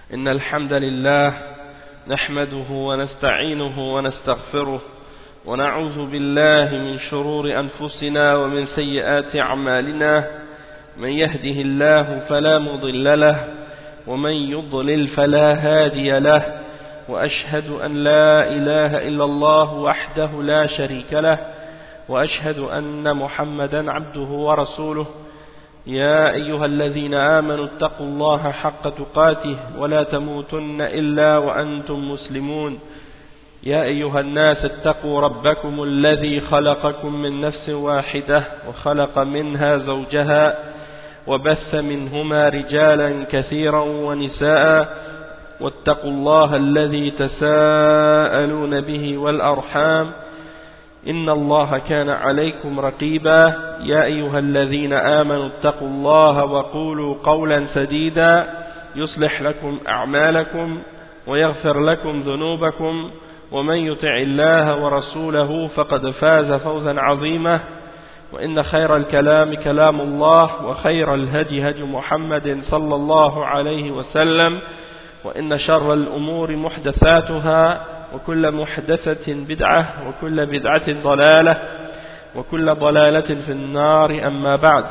إن الحمد لله نحمده ونستعينه ونستغفره ونعوذ بالله من شرور أنفسنا ومن سيئات أعمالنا من يهده الله فلا مضل له ومن يضلل فلا هادي له وأشهد أن لا إله إلا الله وحده لا شريك له وأشهد أن محمدا عبده ورسوله يا أيها الذين آمنوا اتقوا الله حق تقاته ولا تموتن إلا وأنتم مسلمون يا أيها الناس اتقوا ربكم الذي خلقكم من نفس واحدة وخلق منها زوجها وبث منهما رجالا كثيرا ونساء واتقوا الله الذي تساءلون به والأرحام إن الله كان عليكم رقيبا يا أيها الذين آمنوا اتقوا الله وقولوا قولا سديدا يصلح لكم أعمالكم ويغفر لكم ذنوبكم ومن يطع الله ورسوله فقد فاز فوزا عظيما وإن خير الكلام كلام الله وخير الهدي هدي محمد صلى الله عليه وسلم وإن شر الأمور محدثاتها وكل محدثة بدعة وكل بدعة ضلالة وكل ضلالة في النار أما بعد.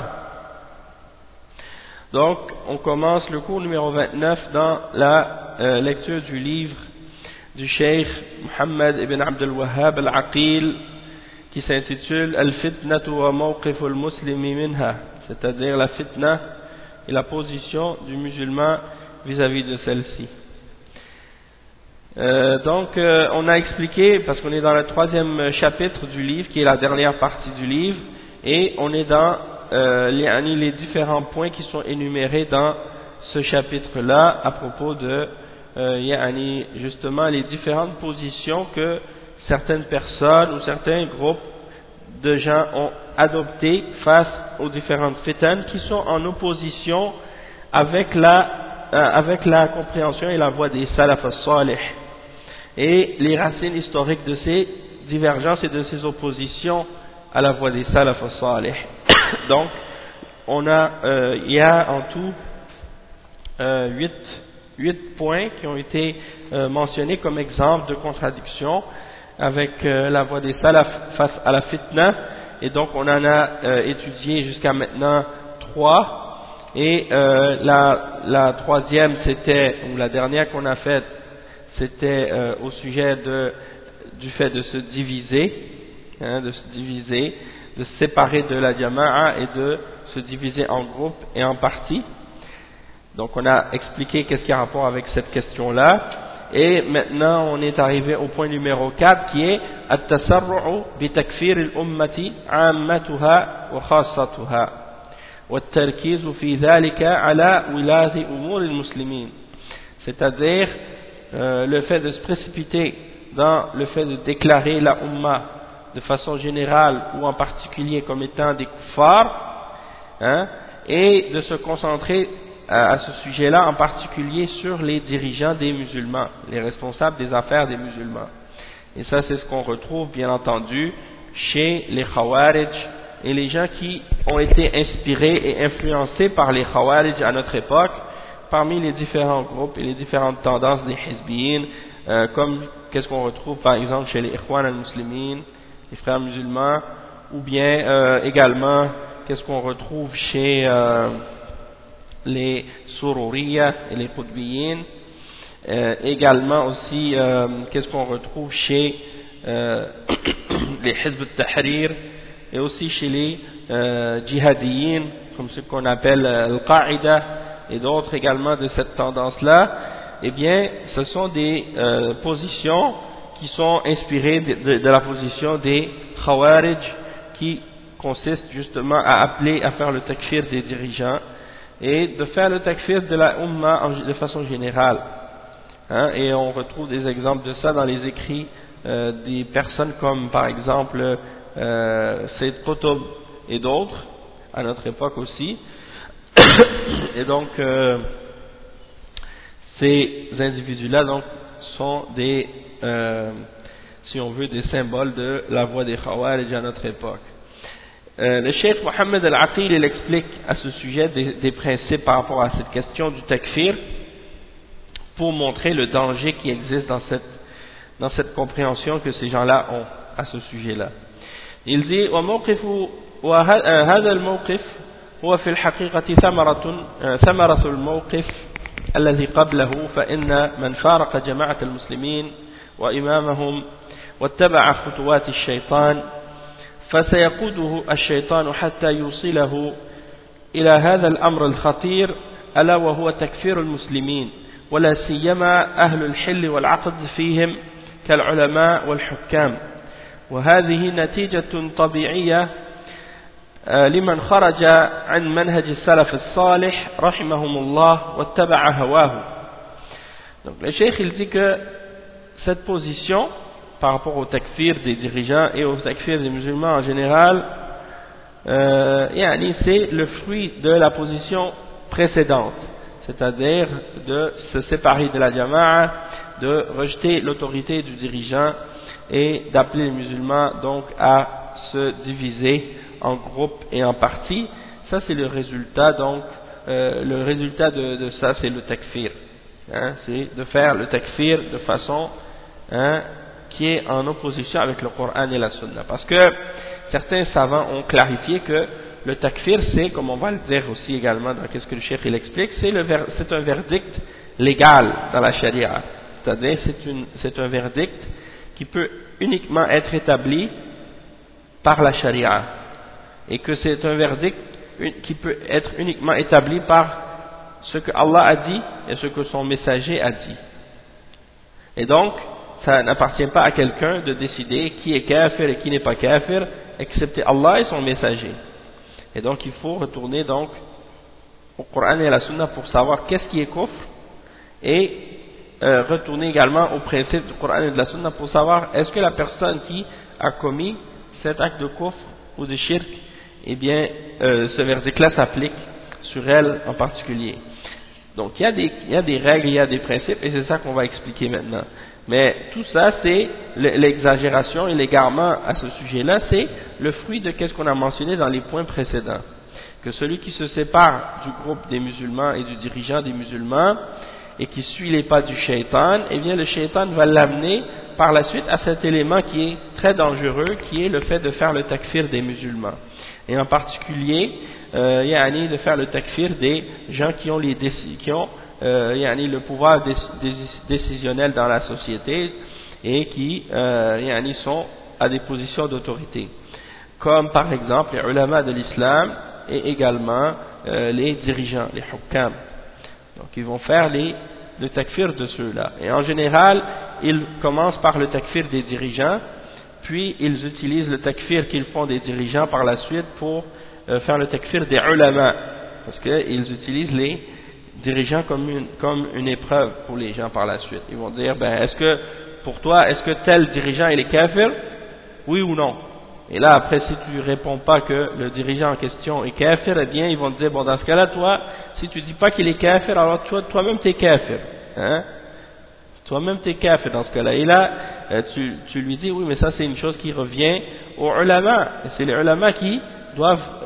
Donc on commence le cours numéro 29 dans la lecture du livre du Cheikh Muhammad ibn Abdul Wahhab al-Aqil qui s'intitule Al-Fitnatu wa Mawqif al-Muslimi minha, c'est-à-dire la fitna et la position du musulman vis-à-vis de celle-ci. On a expliqué, parce qu'on est dans le 3e chapitre du livre, qui est la dernière partie du livre, et on est dans les différents points qui sont énumérés dans ce chapitre-là à propos de justement les différentes positions que certaines personnes ou certains groupes de gens ont adoptées face aux différentes fitnes qui sont en opposition avec la compréhension et la voie des salaf as-salih, et les racines historiques de ces divergences et de ces oppositions à la voie des salaf as-salih. Donc, il y a en tout 8 points qui ont été mentionnés comme exemple de contradiction avec la voie des salaf face à la fitna, et donc on en a étudié jusqu'à maintenant 3, et la troisième c'était, ou la dernière qu'on a faite, c'était au sujet du fait de se diviser, de se séparer de la jama'a et de se diviser en groupes et en parties. Donc on a expliqué qu'est-ce qui a rapport avec cette question-là, et maintenant on est arrivé au point numéro 4 qui est at-tasarru'u bi takfir al-ummati 'ammatuha wa khassatuha wa at-tarkiz fi dhalika 'ala wilati umur al-muslimin, c'est-à-dire le fait de se précipiter dans le fait de déclarer la Ummah de façon générale ou en particulier comme étant des kuffars, et de se concentrer à ce sujet-là en particulier sur les dirigeants des musulmans, les responsables des affaires des musulmans. Et ça c'est ce qu'on retrouve bien entendu chez les Khawarij et les gens qui ont été inspirés et influencés par les Khawarij à notre époque, parmi les différents groupes et les différentes tendances des Hizbiyin, comme qu'est-ce qu'on retrouve par exemple chez les Ikhwan al-Muslimin, les frères musulmans, ou bien également qu'est-ce qu'on retrouve chez les Sururiya et les Qutbiyin, également aussi qu'est-ce qu'on retrouve chez les Hizb al-Tahrir, et aussi chez les Jihadiyin, comme ce qu'on appelle Al-Qa'ida, et d'autres également de cette tendance-là. Eh bien, ce sont des positions qui sont inspirées de la position des Khawarij, qui consiste justement à appeler à faire le takfir des dirigeants et de faire le takfir de la Ummah de façon générale. Et on retrouve des exemples de ça dans les écrits des personnes comme par exemple Sayyid Qutb et d'autres, à notre époque aussi. Et donc ces individus-là donc sont des, si on veut, des symboles de la voie des Khawarij à notre époque. Le Cheikh Mohammed al-Aqil, il explique à ce sujet des principes par rapport à cette question du takfir, pour montrer le danger qui existe dans cette compréhension que ces gens-là ont à ce sujet-là. Il dit وهذا الموقف هو في الحقيقة ثمرة الموقف الذي قبله فإن من فارق جماعة المسلمين وإمامهم واتبع خطوات الشيطان فسيقوده الشيطان حتى يوصله إلى هذا الأمر الخطير ألا وهو تكفير المسلمين ولا سيما أهل الحل والعقد فيهم كالعلماء والحكام وهذه نتيجة طبيعية لمن خرج عن منهج السلف الصالح رحمهم الله واتبع هواه. Donc le cheikh il dit que cette position par rapport au takfir des dirigeants et au takfir des musulmans en général c'est le fruit de la position précédente, c'est-à-dire de se séparer de la jama'a, de rejeter l'autorité du dirigeant et d'appeler les musulmans donc à se diviser en groupes et en parties. Ça c'est le résultat, donc le résultat de ça c'est le takfir, c'est de faire le takfir de façon qui est en opposition avec le Coran et la Sunna, parce que certains savants ont clarifié que le takfir c'est, comme on va le dire aussi également dans qu'est-ce que le cheikh il explique, c'est un verdict légal dans la charia, c'est-à-dire c'est un verdict qui peut uniquement être établi par la charia, et que c'est un verdict qui peut être uniquement établi par ce que Allah a dit et ce que son messager a dit. Et donc, ça n'appartient pas à quelqu'un de décider qui est kafir et qui n'est pas kafir, excepté Allah et son messager. Et donc, il faut retourner donc au Coran et à la Sunna pour savoir qu'est-ce qui est kufr, et retourner également au principe du Coran et de la Sunna pour savoir est-ce que la personne qui a commis cet acte de kufr ou de shirk, eh bien, ce verdict-là s'applique sur elle en particulier. Donc, il y a des règles, il y a des principes, et c'est ça qu'on va expliquer maintenant. Mais tout ça, c'est l'exagération et l'égarement à ce sujet-là, c'est le fruit de ce qu'on a mentionné dans les points précédents. Que celui qui se sépare du groupe des musulmans et du dirigeant des musulmans, et qui suit les pas du shaitan, eh bien le shaitan va l'amener par la suite à cet élément qui est très dangereux, qui est le fait de faire le takfir des musulmans. Et en particulier, de faire le takfir des gens qui ont le pouvoir décisionnel dans la société et qui sont à des positions d'autorité. Comme par exemple les ulama de l'islam et également les dirigeants, les hukam. Donc ils vont faire le takfir de ceux-là. Et en général, ils commencent par le takfir des dirigeants, puis ils utilisent le takfir qu'ils font des dirigeants par la suite pour faire le takfir des ulama, parce qu'ils utilisent les dirigeants comme une épreuve pour les gens par la suite. Ils vont dire, est-ce que pour toi, est-ce que tel dirigeant il est kafir? Oui ou non? Et là après, si tu réponds pas que le dirigeant en question est kafir, eh bien ils vont te dire, bon dans ce cas-là, toi, si tu dis pas qu'il est kafir, alors toi-même t'es kafir, toi-même t'es kafir dans ce cas-là. Et là, tu lui dis, oui mais ça c'est une chose qui revient aux ulama, et c'est les ulama qui doivent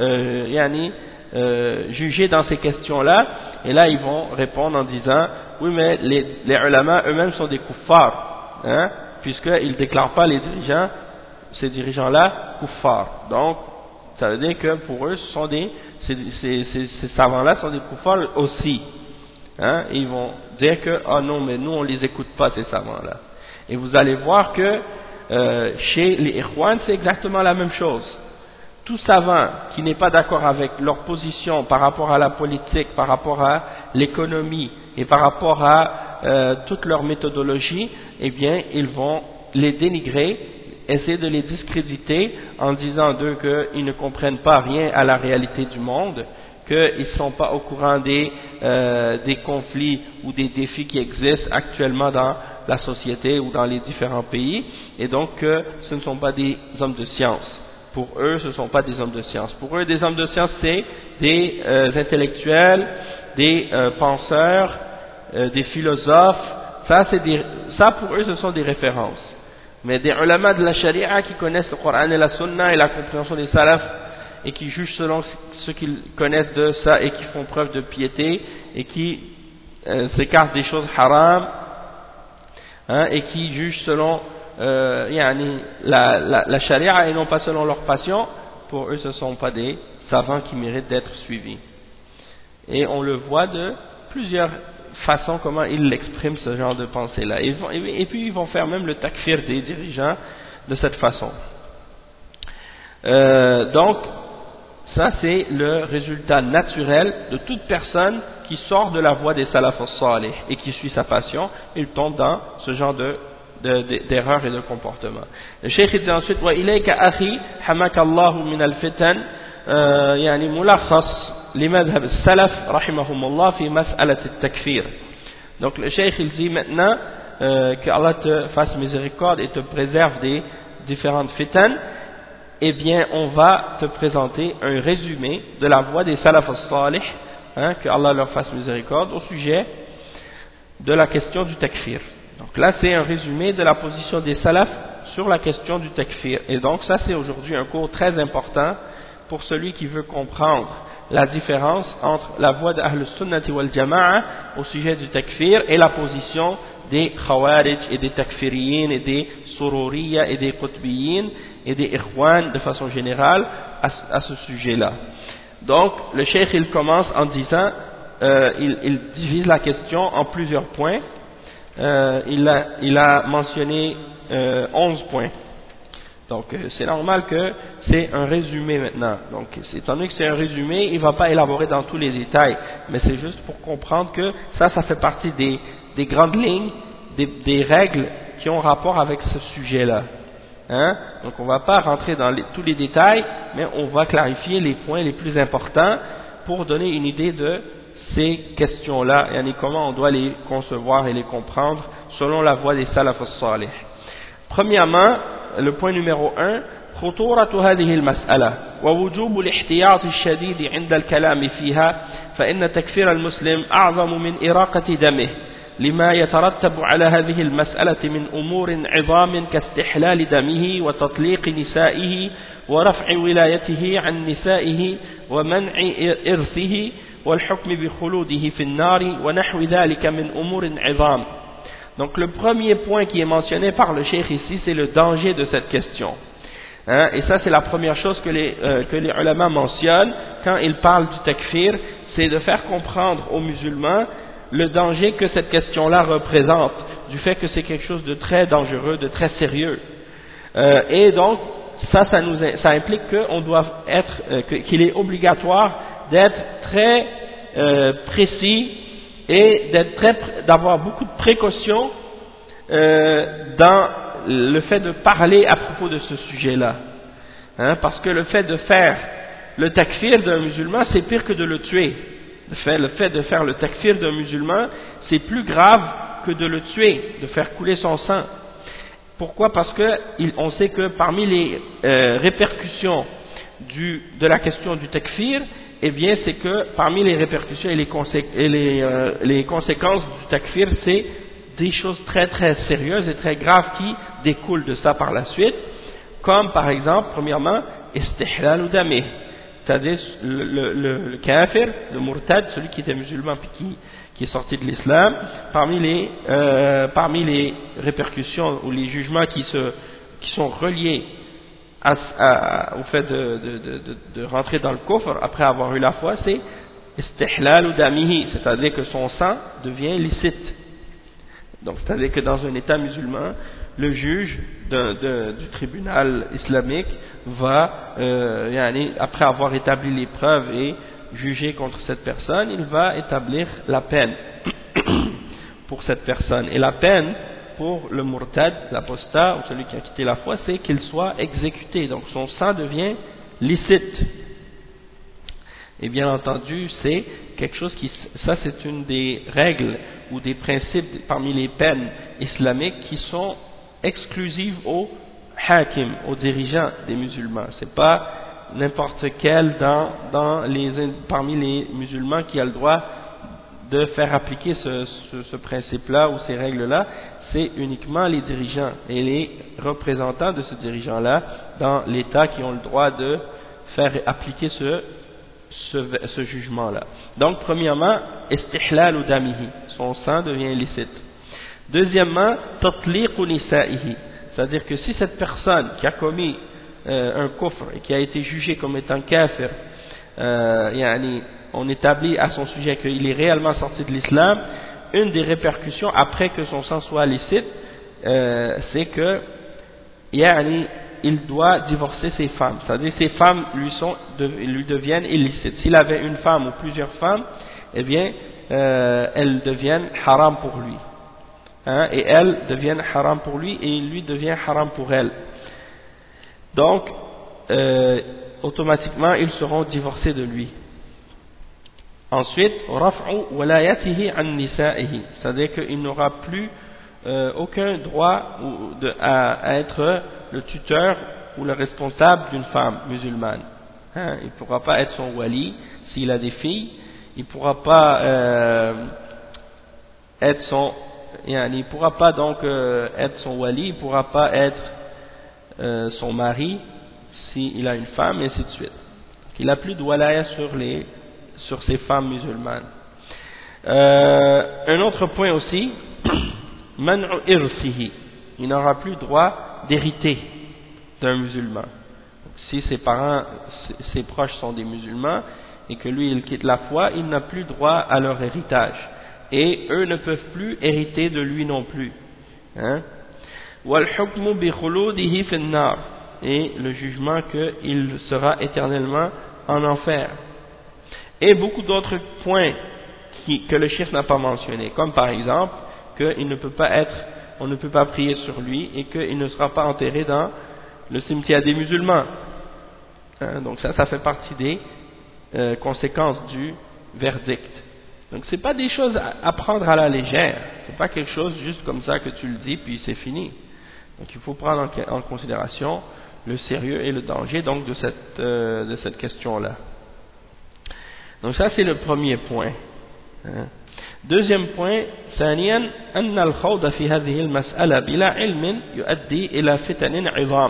juger dans ces questions-là. Et là ils vont répondre en disant, oui mais les ulama eux-mêmes sont des kuffars, puisqu'ils ne déclarent pas les dirigeants, ces dirigeants-là, kuffars. Donc, ça veut dire que pour eux, ces savants-là sont des kuffars aussi. Et ils vont dire que, ah non, mais nous on les écoute pas, ces savants-là. Et vous allez voir que chez les Ikhwan, c'est exactement la même chose. Tout savant qui n'est pas d'accord avec leur position par rapport à la politique, par rapport à l'économie et par rapport à toute leur méthodologie, eh bien, ils vont les dénigrer, essayer de les discréditer en disant d'eux qu'ils ne comprennent pas rien à la réalité du monde, qu'ils ne sont pas au courant des conflits ou des défis qui existent actuellement dans la société ou dans les différents pays, et donc que ce ne sont pas des hommes de science. Pour eux, ce ne sont pas des hommes de science. Pour eux, des hommes de science, c'est des intellectuels, des penseurs, des philosophes. Ça, pour eux, ce sont des références. Mais des ulama de la charia qui connaissent le Coran et la Sunna et la compréhension des salafs et qui jugent selon ce qu'ils connaissent de ça et qui font preuve de piété et qui s'écartent des choses haram, hein, et qui jugent selon la charia et non pas selon leur passion, pour eux ce ne sont pas des savants qui méritent d'être suivis. Et on le voit de plusieurs façons comment ils l'expriment, ce genre de pensée-là. Et puis ils vont faire même le takfir des dirigeants de cette façon. Donc, ça c'est le résultat naturel de toute personne qui sort de la voie des salaf as-salih et qui suit sa passion, il tombe dans ce genre d'erreurs et de comportements. Le cheikh dit ensuite وإليك أخي حماك الله من الفتن يعني ملخص لمذهب السلف رحمهم الله في مسألة التكفير. Donc le cheikh il dit maintenant que Allah te fasse miséricorde et te préserve des différentes fitan, eh bien on va te présenter un résumé de la voie des salaf as-salih, hein, que Allah leur fasse miséricorde au sujet de la question du takfir. Donc là c'est un résumé de la position des salaf sur la question du takfir, et donc ça c'est aujourd'hui un cours très important pour celui qui veut comprendre la différence entre la voie d'Ahl Sunnati wal Jama'a au sujet du takfir et la position des Khawarij et des Takfiriyin et des Sururiya et des Qutbiyin et des Ikhwan de façon générale à ce sujet-là. Donc le cheikh il commence en disant, il divise la question en plusieurs points. Il a mentionné 11 points. Donc c'est normal que c'est un résumé maintenant. Donc étant donné que c'est un résumé, il ne va pas élaborer dans tous les détails, mais c'est juste pour comprendre que ça fait partie des grandes lignes, des règles qui ont rapport avec ce sujet-là. Hein? Donc on ne va pas rentrer dans tous les détails, mais on va clarifier les points les plus importants pour donner une idée de ces questions-là et comment on doit les concevoir et les comprendre selon la voie des salaf as-salih. Premièrement, le point numéro 1, خطورة هذه المسألة ووجوب الاحتياط الشديد عند الكلام فيها، فإن تكفير المسلم أعظم من إراقة دمه لما يترتب على هذه المسألة من أمور عظام كاستحلال دمه وتطليق نسائه ورفع ولايته عن نسائه ومنع إرثه والحكم بخلوده في النار ونحو ذلك من أمور عظام. Donc le premier point qui est mentionné par le cheikh ici, c'est le danger de cette question. Hein, et ça c'est la première chose que les ulama mentionnent quand ils parlent du takfir, c'est de faire comprendre aux musulmans le danger que cette question-là représente, du fait que c'est quelque chose de très dangereux, de très sérieux. Et donc ça implique qu'on doit qu'il est obligatoire d'être très précis et d'avoir beaucoup de précautions dans le fait de parler à propos de ce sujet-là. Hein, parce que le fait de faire le takfir d'un musulman, c'est pire que de le tuer. Le fait de faire le takfir d'un musulman, c'est plus grave que de le tuer, de faire couler son sang. Pourquoi? Parce que on sait que parmi les répercussions de la question du takfir, eh bien c'est que parmi les répercussions et les conséquences du takfir, c'est des choses très très sérieuses et très graves qui découlent de ça par la suite, comme par exemple, premièrement, istihlal damih, c'est-à-dire le kafir, le murtad, celui qui était musulman puis qui est sorti de l'islam, parmi les répercussions ou les jugements qui sont reliés au fait de rentrer dans le kufr après avoir eu la foi, c'est istihlal damihi, c'est-à-dire que son sang devient licite. Donc c'est-à-dire que dans un état musulman, le juge du tribunal islamique va, après avoir établi les preuves et jugé contre cette personne, il va établir la peine pour cette personne. Et la peine pour le murtad, l'apostat ou celui qui a quitté la foi, c'est qu'il soit exécuté. Donc son sang devient licite. Et bien entendu, c'est quelque chose ça c'est une des règles ou des principes parmi les peines islamiques qui sont exclusives aux hakim, aux dirigeants des musulmans. C'est pas n'importe quel parmi les musulmans qui a le droit de faire appliquer ce principe-là ou ces règles-là, c'est uniquement les dirigeants et les représentants de ce dirigeant-là dans l'État qui ont le droit de faire appliquer ce jugement-là. Donc, premièrement, istihlal damihi, son sang devient illicite. Deuxièmement, tatliq nisa'ihi, c'est-à-dire que si cette personne qui a commis un kufr et qui a été jugé comme étant kafir, on établit à son sujet qu'il est réellement sorti de l'islam, une des répercussions après que son sang soit licite, c'est que il doit divorcer ses femmes, c'est-à-dire ses femmes lui deviennent illicites. S'il avait une femme ou plusieurs femmes, eh bien elles deviennent haram pour lui, et elles deviennent haram pour lui et lui devient haram pour elles. Donc automatiquement ils seront divorcés de lui. Ensuite, raf'u walayatihi an nisa'ihi, c'est-à-dire qu'il n'aura plus aucun droit à être le tuteur ou le responsable d'une femme musulmane. Il ne pourra pas être son wali s'il a des filles, il ne pourra pas être son, il pourra pas donc être son wali, il ne pourra pas être son mari s'il a une femme, et ainsi de suite. Donc, il n'a plus de walaya sur ces femmes musulmanes. Un autre point aussi, man'u irsihi, il n'aura plus droit d'hériter d'un musulman. Donc, si ses parents, ses proches sont des musulmans et que lui il quitte la foi, il n'a plus droit à leur héritage et eux ne peuvent plus hériter de lui non plus. Wal hukmu bi khuludihi fi an-nar, et le jugement qu'il sera éternellement en enfer. Et beaucoup d'autres points que le cheikh n'a pas mentionné, comme par exemple qu'il ne peut pas on ne peut pas prier sur lui et qu'il ne sera pas enterré dans le cimetière des musulmans. Donc ça fait partie des conséquences du verdict. Donc c'est pas des choses à prendre à la légère, c'est pas quelque chose juste comme ça que tu le dis puis c'est fini. Donc il faut prendre en considération le sérieux et le danger donc de cette question-là. Donc ça c'est le premier point. Deuxième point, ثانيا أن الخوض في هذه المسألة بلا علم يؤدي إلى فتن عظام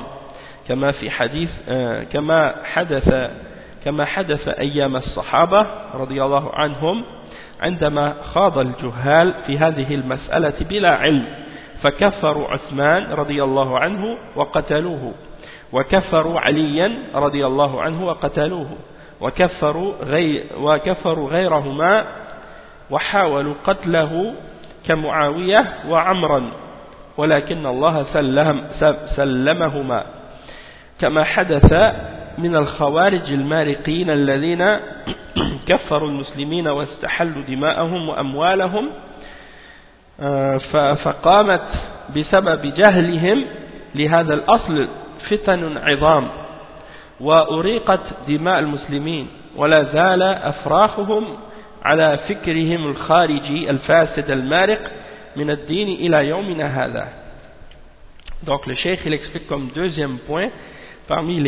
كما حدث أيام الصحابة رضي الله عنهم عندما خاض الجهال في هذه المسألة بلا علم فكفروا عثمان رضي الله عنه وقتلوه وكفروا عليا رضي الله عنه وقتلوه وكفروا غيرهما وحاولوا قتله كمعاوية وعمرا ولكن الله سلمهما كما حدث من الخوارج المارقين الذين كفروا المسلمين واستحلوا دماءهم وأموالهم فقامت بسبب جهلهم لهذا الأصل فتن عظام وأريقت دماء المسلمين ولا زال أفراحهم على فكرهم الخارجي الفاسد المارق من الدين إلى يومنا هذا. Donc le cheikh il explique comme deuxième point parmi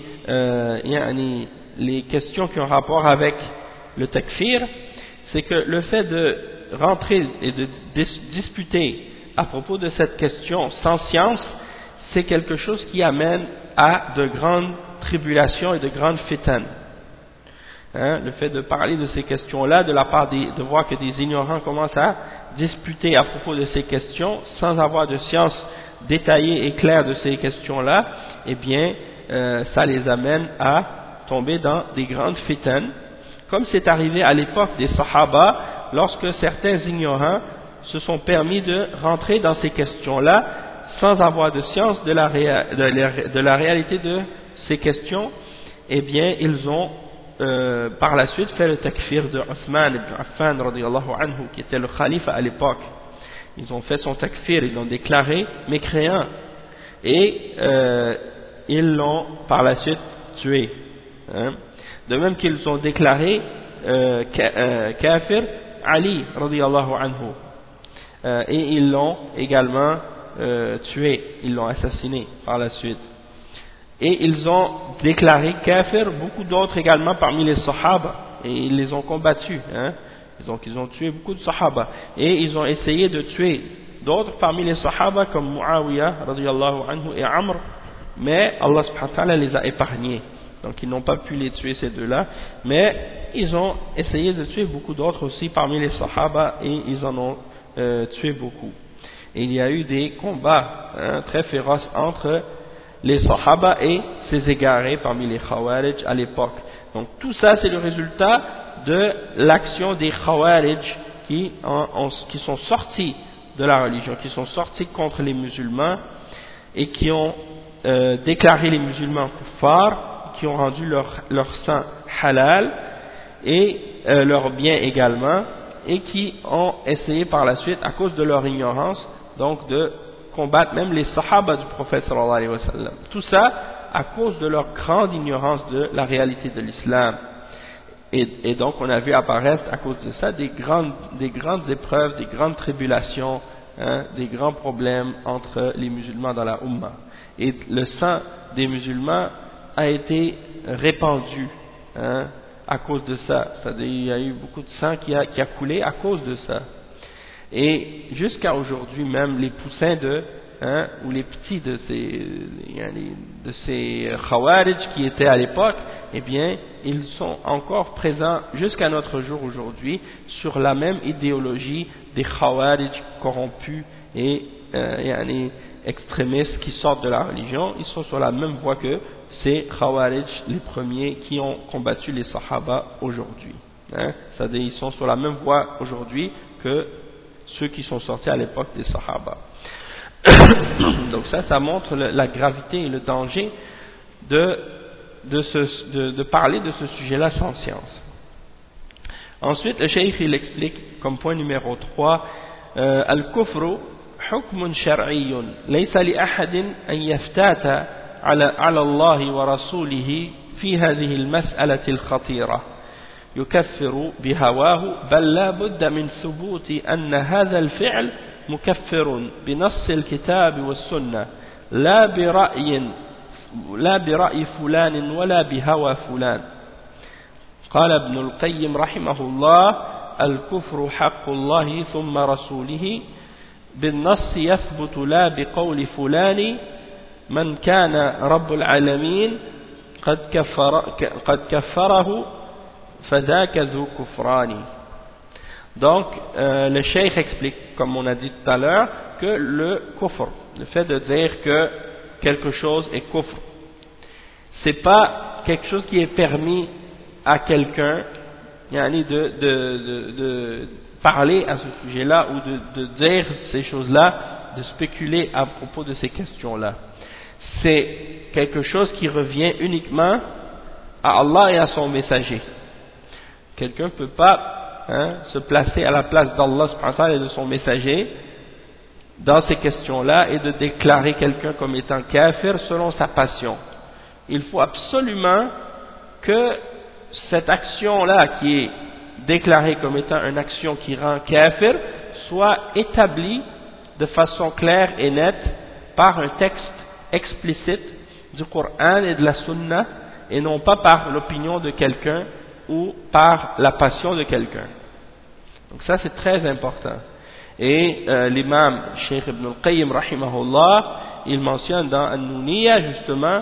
les questions qui ont rapport avec le takfir, c'est que le fait de rentrer et de disputer à propos de cette question sans science, c'est quelque chose qui amène à de grandes tribulations et de grandes fitanes. Le fait de parler de ces questions-là, de voir que des ignorants commencent à disputer à propos de ces questions sans avoir de science détaillée et claire de ces questions-là, eh bien, ça les amène à tomber dans des grandes fitanes, comme c'est arrivé à l'époque des Sahaba, lorsque certains ignorants se sont permis de rentrer dans ces questions-là sans avoir de science de la réalité de ces questions, eh bien, ils ont par la suite fait le takfir de Uthman ibn Affan radiyallahu anhu, qui était le khalife à l'époque. Ils ont fait son takfir, ils l'ont déclaré mécréant et ils l'ont par la suite tué. De même qu'ils ont déclaré kafir Ali radiyallahu anhu, et ils l'ont également tué, ils l'ont assassiné par la suite. Et ils ont déclaré kafir beaucoup d'autres également parmi les sahaba, et ils les ont combattus. Donc ils ont tué beaucoup de sahaba, et ils ont essayé de tuer d'autres parmi les sahaba comme Muawiyah radiyallahu anhu et Amr, mais Allah subhanahu wa ta'ala les a épargnés. Donc ils n'ont pas pu les tuer ces deux-là, mais ils ont essayé de tuer beaucoup d'autres aussi parmi les Sahaba et ils en ont tué beaucoup. Et il y a eu des combats très féroces entre les Sahaba et ces égarés parmi les Khawarij à l'époque. Donc tout ça c'est le résultat de l'action des Khawarij qui sont sortis de la religion, qui sont sortis contre les musulmans et qui ont déclaré les musulmans kuffars, qui ont rendu leur sang halal et leurs biens également, et qui ont essayé par la suite, à cause de leur ignorance, donc de combattre même les sahaba du prophète sallallahu alayhi wa sallam. Tout ça à cause de leur grande ignorance de la réalité de l'islam. Et donc on a vu apparaître à cause de ça des grandes épreuves, des grandes tribulations, des grands problèmes entre les musulmans dans la Ummah. Et le sang des musulmans a été répandu à cause de ça. C'est-à-dire il y a eu beaucoup de sang qui a coulé à cause de ça. Et jusqu'à aujourd'hui même, les poussins ou les petits de ces Khawarij qui étaient à l'époque, eh bien, ils sont encore présents jusqu'à notre jour aujourd'hui sur la même idéologie des Khawarij corrompus et extrémistes qui sortent de la religion. Ils sont sur la même voie que ces Khawarij, les premiers qui ont combattu les Sahaba aujourd'hui. C'est-à-dire ils sont sur la même voie aujourd'hui que ceux qui sont sortis à l'époque des Sahaba. Donc ça montre la gravité et le danger de parler de ce sujet-là sans science. Ensuite, le cheikh il explique comme point numéro 3, al-kufru hukmun shar'iyyun laysa li ahadin an yaftata ala Allah wa rasulihi fi hadhihi al-mas'alati al-khatira يكفر بهواه بل لا بد من ثبوت أن هذا الفعل مكفر بنص الكتاب والسنة لا برأي فلان ولا بهوى فلان. قال ابن القيم رحمه الله الكفر حق الله ثم رسوله بالنص يثبت لا بقول فلان من كان رب العالمين قد كفره فذاك ذو كفران. Donc le cheikh explique, comme on a dit tout à l'heure, que le kufr, le fait de dire que quelque chose est kufr, c'est pas quelque chose qui est permis à quelqu'un de parler à ce sujet-là ou de dire ces choses-là, de spéculer à propos de ces questions-là. C'est quelque chose qui revient uniquement à Allah et à son messager. Quelqu'un ne peut pas se placer à la place d'Allah et de son messager dans ces questions-là et de déclarer quelqu'un comme étant kafir selon sa passion. Il faut absolument que cette action-là qui est déclarée comme étant une action qui rend kafir soit établie de façon claire et nette par un texte explicite du Coran et de la Sunna et non pas par l'opinion de quelqu'un ou par la passion de quelqu'un. Donc ça c'est très important. Et l'imam Cheikh Ibn al-Qayyim rahimahullah, il mentionne dans An-Nuniyya justement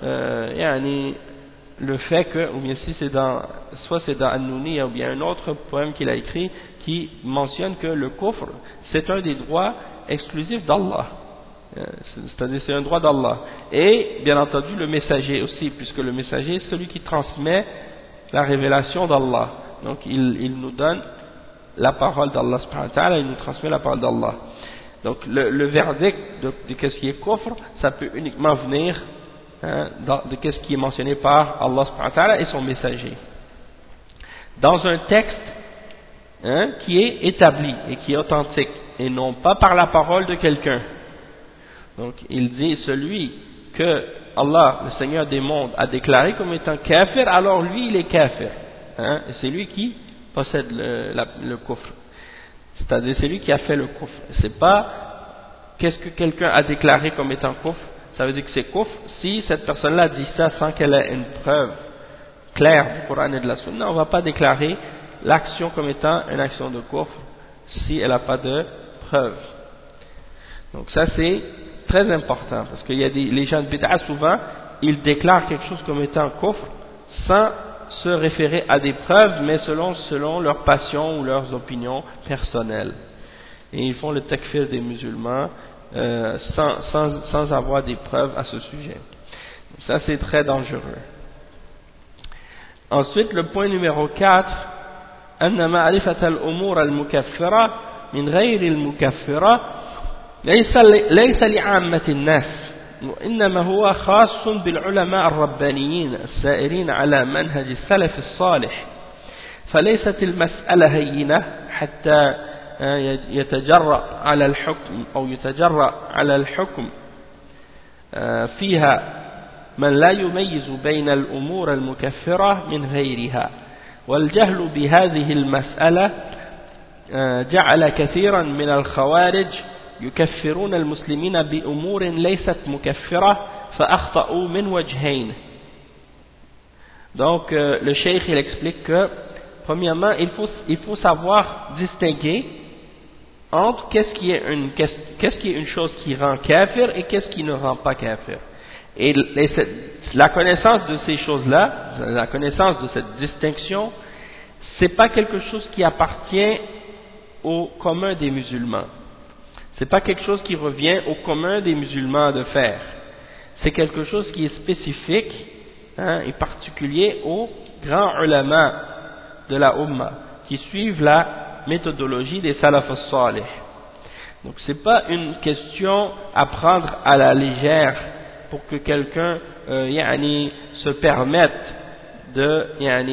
le fait que, ou bien si c'est soit c'est dans An-Nuniyya ou bien un autre poème qu'il a écrit qui mentionne que le kufr c'est un des droits exclusifs d'Allah. C'est-à-dire c'est un droit d'Allah. Et bien entendu le messager aussi, puisque le messager est celui qui transmet la révélation d'Allah. Donc il nous donne la parole d'Allah subhanahu wa ta'ala, il nous transmet la parole d'Allah. Donc le verdict de qu'est-ce qui est kufr, ça peut uniquement venir de qu'est-ce qui est mentionné par Allah subhanahu wa ta'ala et son messager. Dans un texte qui est établi et qui est authentique, et non pas par la parole de quelqu'un. Donc il dit celui que Allah, le Seigneur des mondes, a déclaré comme étant kafir, alors lui il est kafir. Et c'est lui qui possède le kufr. C'est-à-dire c'est lui qui a fait le kufr. C'est pas qu'est-ce que quelqu'un a déclaré comme étant kufr, ça veut dire que c'est kufr si cette personne-là dit ça sans qu'elle ait une preuve claire du Coran et de la Sunna. On ne va pas déclarer l'action comme étant une action de kufr si elle n'a pas de preuve. Donc ça c'est très important, parce qu'il y a les gens de bid'a souvent, ils déclarent quelque chose comme étant kufr sans se référer à des preuves, mais selon leur passion ou leurs opinions personnelles. Et ils font le takfir des musulmans sans avoir des preuves à ce sujet. Ça, c'est très dangereux. Ensuite, le point numéro 4, أن معرفة الأمور المكفرة من غير المكفرة ليس لعامة الناس، وإنما هو خاص بالعلماء الربانيين السائرين على منهج السلف الصالح، فليست المسألة هينة حتى يتجرأ على الحكم فيها من لا يميز بين الأمور المكفرة من غيرها. والجهل بهذه المسألة جعل كثيرا من الخوارج يكفرون المسلمين بأمور ليست مكفرة فأخطأوا من وجهين. Donc le cheikh il explique que premièrement il faut savoir distinguer entre qu'est-ce qui est une chose qui rend kafir et qu'est-ce qui ne rend pas kafir. Et la connaissance de ces choses-là, la connaissance de cette distinction, c'est pas quelque chose qui appartient au commun des musulmans. C'est pas quelque chose qui revient au commun des musulmans de faire. C'est quelque chose qui est spécifique et particulier aux grands ulama de la Ummah qui suivent la méthodologie des salaf as-salih. Donc c'est pas une question à prendre à la légère pour que quelqu'un se permette de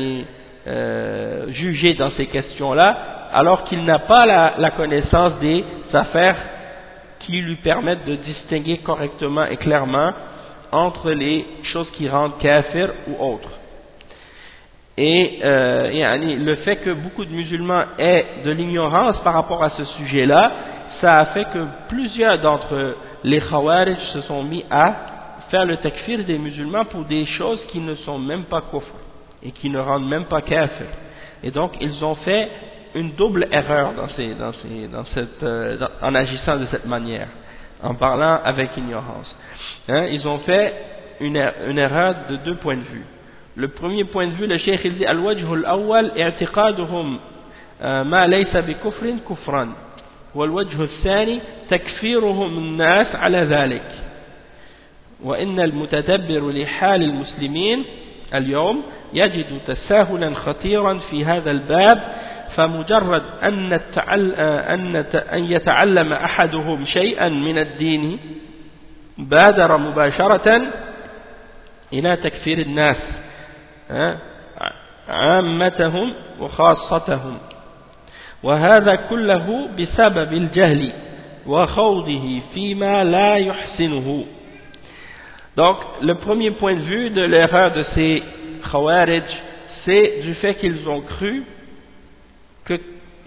juger dans ces questions-là, alors qu'il n'a pas la connaissance des affaires qui lui permettent de distinguer correctement et clairement entre les choses qui rendent kafir ou autres. Et le fait que beaucoup de musulmans aient de l'ignorance par rapport à ce sujet-là, ça a fait que plusieurs d'entre les khawarij se sont mis à faire le takfir des musulmans pour des choses qui ne sont même pas kufr et qui ne rendent même pas kafir. Et donc ils ont fait une double erreur en agissant de cette manière, en parlant avec ignorance. Ils ont fait une erreur de deux points de vue. Le premier point de vue, le cheikh il dit al-wajh al-awwal i'tiqaduhum ma laysa bi kufrin kufran wal-wajh al-thani takfiruhum an-nas ala dhalik. وإن المتدبر لحال المسلمين اليوم يجد تساهلا خطيرا في هذا الباب، فمجرد أن يتعلم أحدهم شيئا من الدين بادر مباشرة إلى تكفير الناس عامتهم وخاصتهم، وهذا كله بسبب الجهل وخوضه فيما لا يحسنه. Donc, le premier point de vue de l'erreur de ces Khawarij, c'est du fait qu'ils ont cru que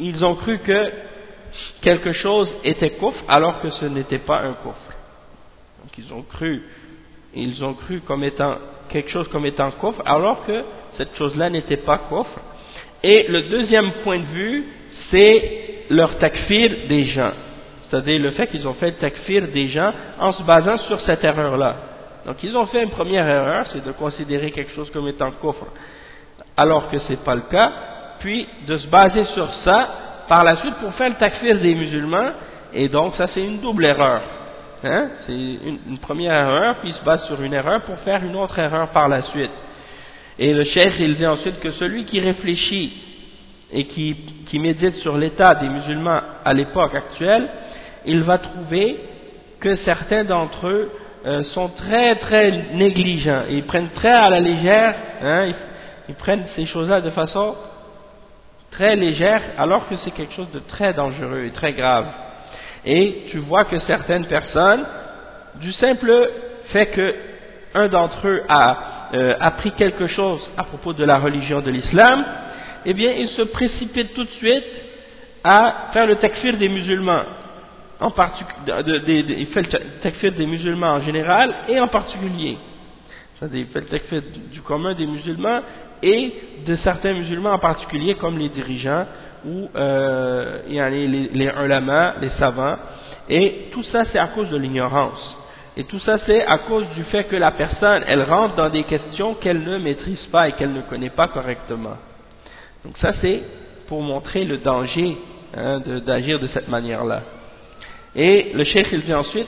quelque chose était kufr alors que ce n'était pas un kufr. Donc, ils ont cru comme étant quelque chose comme étant kufr alors que cette chose-là n'était pas kufr. Et le deuxième point de vue, c'est leur takfir des gens. C'est-à-dire le fait qu'ils ont fait le takfir des gens en se basant sur cette erreur-là. Donc ils ont fait une première erreur, c'est de considérer quelque chose comme étant kufr, alors que ce n'est pas le cas, puis de se baser sur ça, par la suite pour faire le takfir des musulmans, et donc ça c'est une double erreur. C'est une première erreur, puis il se base sur une erreur pour faire une autre erreur par la suite. Et le cheikh il dit ensuite que celui qui réfléchit et qui médite sur l'état des musulmans à l'époque actuelle, il va trouver que certains d'entre eux sont très très négligents, ils prennent très à la légère, ils prennent ces choses-là de façon très légère alors que c'est quelque chose de très dangereux et très grave. Et tu vois que certaines personnes, du simple fait que un d'entre eux a appris quelque chose à propos de la religion de l'islam, eh bien il se précipite tout de suite à faire le takfir des musulmans. En particulier, il fait le takfir des musulmans en général et en particulier. C'est-à-dire, il fait le takfir du commun des musulmans et de certains musulmans en particulier, comme les dirigeants ou les ulama, les savants. Et tout ça, c'est à cause de l'ignorance. Et tout ça, c'est à cause du fait que la personne, elle rentre dans des questions qu'elle ne maîtrise pas et qu'elle ne connaît pas correctement. Donc ça, c'est pour montrer le danger d'agir de cette manière-là. Et le cheikh, il dit ensuite,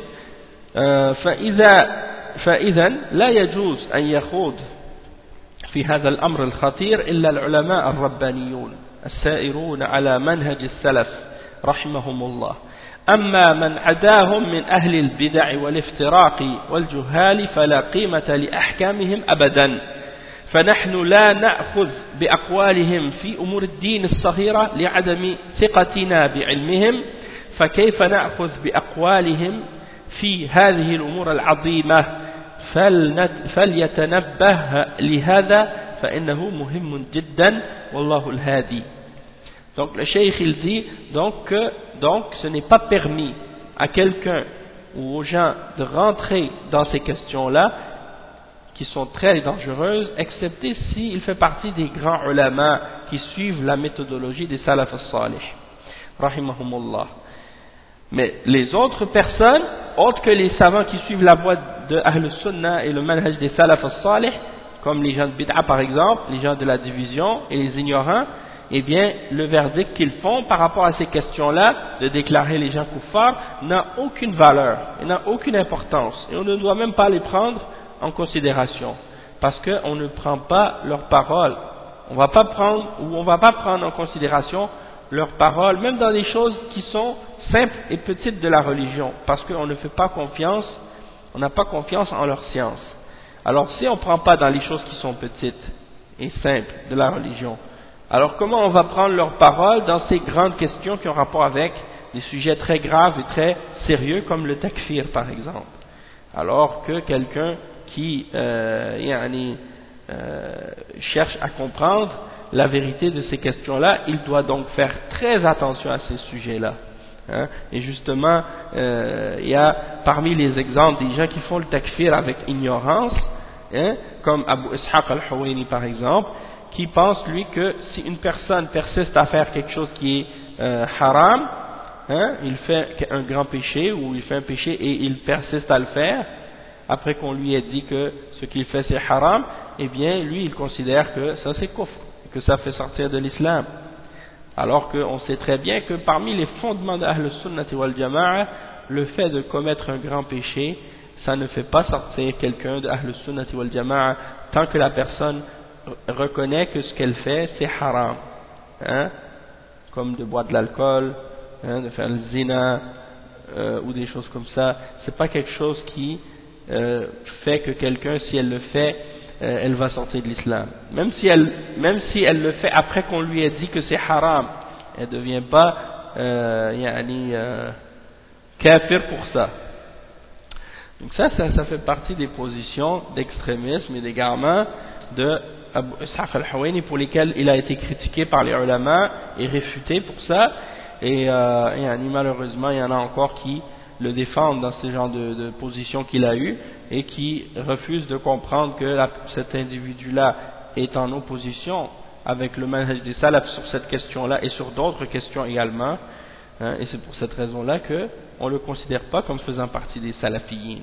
فإذا لا يجوز أن يخوض في هذا الأمر الخطير إلا العلماء الربانيون السائرون على منهج السلف رحمهم الله. أما من عداهم من أهل البدع والافتراق والجهال فلا قيمة لأحكامهم أبدا. فنحن لا نأخذ بأقوالهم في أمور الدين الصغيرة لعدم ثقتنا بعلمهم، فكيف نأخذ بأقوالهم في هذه الأمور العظيمة؟ فليتنبه لهذا فإنه مهم جدا والله الهادي. Donc le cheikh il dit donc ce n'est pas permis à quelqu'un ou aux gens de rentrer dans ces questions-là qui sont très dangereuses, excepté s'il fait partie des grands ulama qui suivent la méthodologie des salaf as-salih rahimahumullah. Mais les autres personnes, autres que les savants qui suivent la voie de Ahl Sunnah et le manhaj des salaf as-salih, comme les gens de bid'a par exemple, les gens de la division et les ignorants, eh bien, le verdict qu'ils font par rapport à ces questions-là, de déclarer les gens kuffar, n'a aucune valeur, et n'a aucune importance, et on ne doit même pas les prendre en considération, parce qu'on ne prend pas leurs paroles, on va pas prendre en considération leurs paroles, même dans des choses qui sont simples et petites de la religion, parce qu'on ne fait pas confiance, on n'a pas confiance en leur science. Alors si on ne prend pas dans les choses qui sont petites et simples de la religion, alors comment on va prendre leurs paroles dans ces grandes questions qui ont rapport avec des sujets très graves et très sérieux comme le takfir par exemple, alors que quelqu'un qui cherche à comprendre la vérité de ces questions-là, il doit donc faire très attention à ces sujets-là. Et justement, il y a parmi les exemples des gens qui font le takfir avec ignorance, comme Abu Ishaq al-Huwaini par exemple, qui pense lui que si une personne persiste à faire quelque chose qui est haram, il fait un grand péché ou il fait un péché et il persiste à le faire, après qu'on lui ait dit que ce qu'il fait c'est haram, eh bien lui il considère que ça c'est kufr, que ça fait sortir de l'islam. Alors qu'on sait très bien que parmi les fondements de Ahl Sunnati wal Jama'a, le fait de commettre un grand péché, ça ne fait pas sortir quelqu'un de Ahl Sunnati wal Jama'a tant que la personne reconnaît que ce qu'elle fait c'est haram, comme de boire de l'alcool, de faire le zina ou des choses comme ça. C'est pas quelque chose qui fait que quelqu'un, si elle le fait, elle va sortir de l'islam. Même si elle le fait après qu'on lui ait dit que c'est haram, elle ne devient pas kafir pour ça. Donc ça fait partie des positions d'extrémisme et d'égarement de Abu Ishaq al-Huwaini, pour lesquels il a été critiqué par les ulama et réfuté pour ça, et malheureusement il y en a encore qui le défendent dans ce genre de position qu'il a eu et qui refusent de comprendre que cet individu-là est en opposition avec le manhaj des salaf sur cette question-là et sur d'autres questions également, et c'est pour cette raison-là qu'on ne le considère pas comme faisant partie des salafiyin.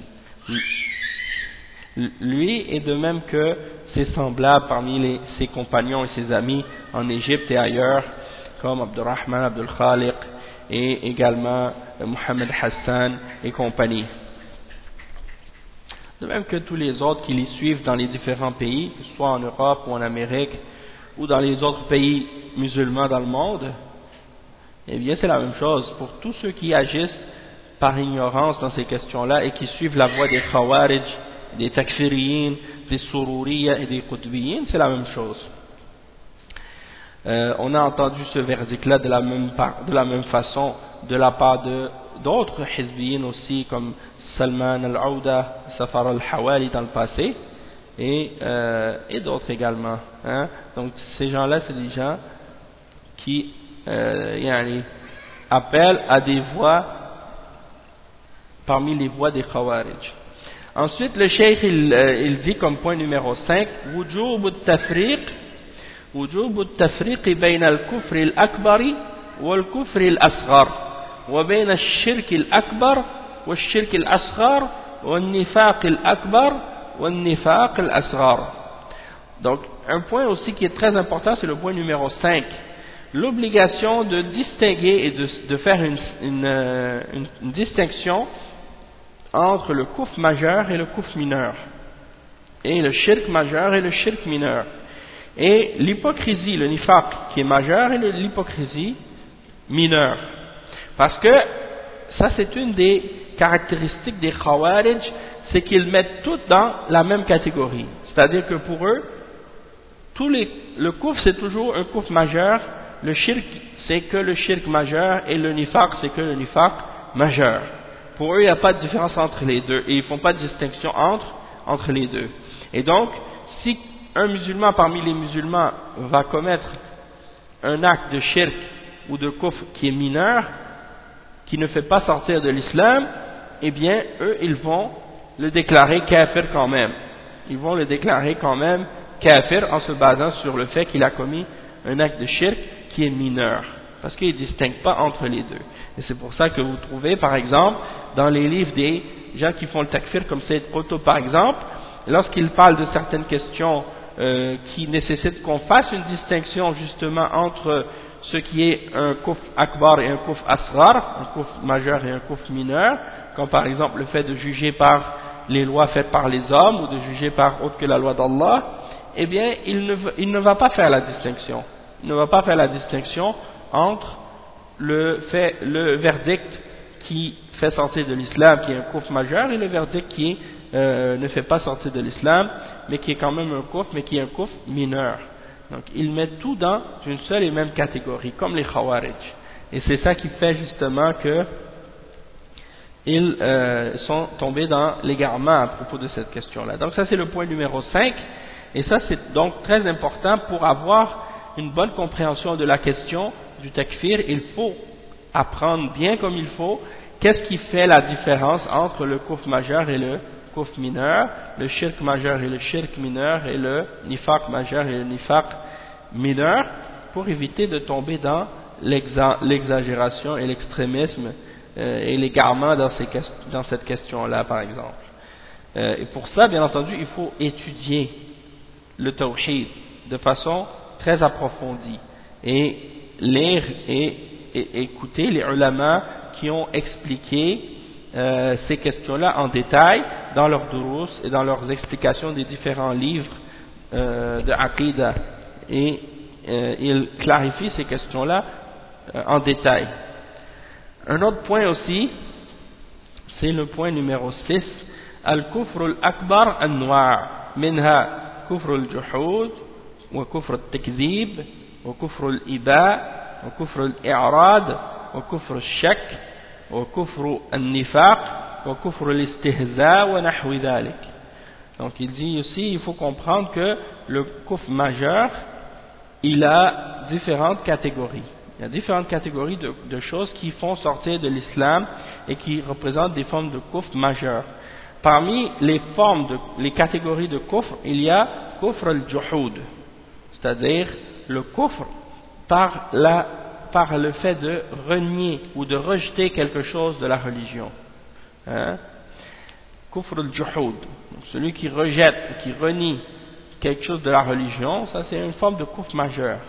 Lui, et de même que ses semblables parmi ses compagnons et ses amis en Égypte et ailleurs, comme Abdurrahman Abdul Khaliq et également Mohamed Hassan et compagnie. De même que tous les autres qui les suivent dans les différents pays, que ce soit en Europe ou en Amérique ou dans les autres pays musulmans dans le monde, eh bien c'est la même chose. Pour tous ceux qui agissent par ignorance dans ces questions-là et qui suivent la voie des Khawarij, des Takfiriyin, des Sururiya et des Qutbiyin, c'est la même chose. On a entendu ce verdict-là de la même façon de la part d'autres Hizbiyin aussi, comme Salman al-Aouda, Safar al-Hawali dans le passé, et d'autres également. Donc ces gens-là, c'est des gens qui appellent à des voies parmi les voies des Khawarij. Ensuite, le Cheikh il dit comme point numéro 5, وجوب التفريق بين الكفر الأكبر والكفر الأصغر وبين الشرك الأكبر والشرك الأصغر والنفاق الأكبر والنفاق الأصغر. Donc un point aussi qui est très important, c'est le point numéro 5, l'obligation de distinguer et de faire une distinction entre le kufr majeur et le kufr mineur, et le shirk majeur et le shirk mineur, et l'hypocrisie, le nifaq qui est majeur et l'hypocrisie mineure. Parce que ça c'est une des caractéristiques des Khawarij, c'est qu'ils mettent tout dans la même catégorie. C'est-à-dire que pour eux, le kufr c'est toujours un kufr majeur, le shirk c'est que le shirk majeur et le nifaq c'est que le nifaq majeur. Pour eux il n'y a pas de différence entre les deux et ils ne font pas de distinction entre les deux. Et donc si un musulman parmi les musulmans va commettre un acte de shirk ou de kufr qui est mineur, qui ne fait pas sortir de l'islam, eh bien eux ils vont le déclarer kafir quand même. Ils vont le déclarer quand même kafir en se basant sur le fait qu'il a commis un acte de shirk qui est mineur, parce qu'ils ne distinguent pas entre les deux. Et c'est pour ça que vous trouvez par exemple dans les livres des gens qui font le takfir comme Sayyid Qutb par exemple, lorsqu'ils parlent de certaines questions qui nécessitent qu'on fasse une distinction justement entre ce qui est un kufr akbar et un kufr asghar, un kufr majeur et un kufr mineur, comme par exemple le fait de juger par les lois faites par les hommes ou de juger par autre que la loi d'Allah, eh bien il ne va pas faire la distinction. Il ne va pas faire la distinction entre le verdict qui fait sortir de l'islam, qui est un kufr majeur, et le verdict qui ne fait pas sortir de l'islam, mais qui est quand même un kufr, mais qui est un kufr mineur. Donc ils mettent tout dans une seule et même catégorie, comme les Khawarij. Et c'est ça qui fait justement que ils sont tombés dans l'égarement à propos de cette question-là. Donc ça c'est le point numéro 5, et ça c'est donc très important pour avoir une bonne compréhension de la question du takfir. Il faut apprendre bien comme il faut qu'est-ce qui fait la différence entre le kufr majeur et le kufr mineur, le shirk majeur et le shirk mineur, et le nifaq majeur et le nifaq mineur, pour éviter de tomber dans l'exagération et l'extrémisme et l'égarement dans cette question-là par exemple. Et pour ça, bien entendu, il faut étudier le tawhid de façon très approfondie et lire et écouter les ulama qui ont expliqué ces questions-là en détail dans leurs durous et dans leurs explications des différents livres de Aqidah, et ils clarifient ces questions-là en détail. Un autre point aussi, c'est le point numéro 6, al-kufr al-akbar an-noir, minha kufr al-juhud wa kufr al-takdhib wa kufr al-iba wa kufr al-i'rad wa kufr al-shak wa kufr al-nifaq wa kufr al-istihza wa nahwi dhalik. Donc il dit aussi, il faut comprendre que le kufr majeur, il a différentes catégories. Il y a différentes catégories de choses qui font sortir de l'islam et qui représentent des formes de kufr majeur. Parmi les catégories de kufr, il y a kufr al-juhud, c'est-à-dire le kufr par le fait de renier ou de rejeter quelque chose de la religion. Kufr al-juhud, celui qui rejette ou qui renie quelque chose de la religion, ça c'est une forme de kufr majeur.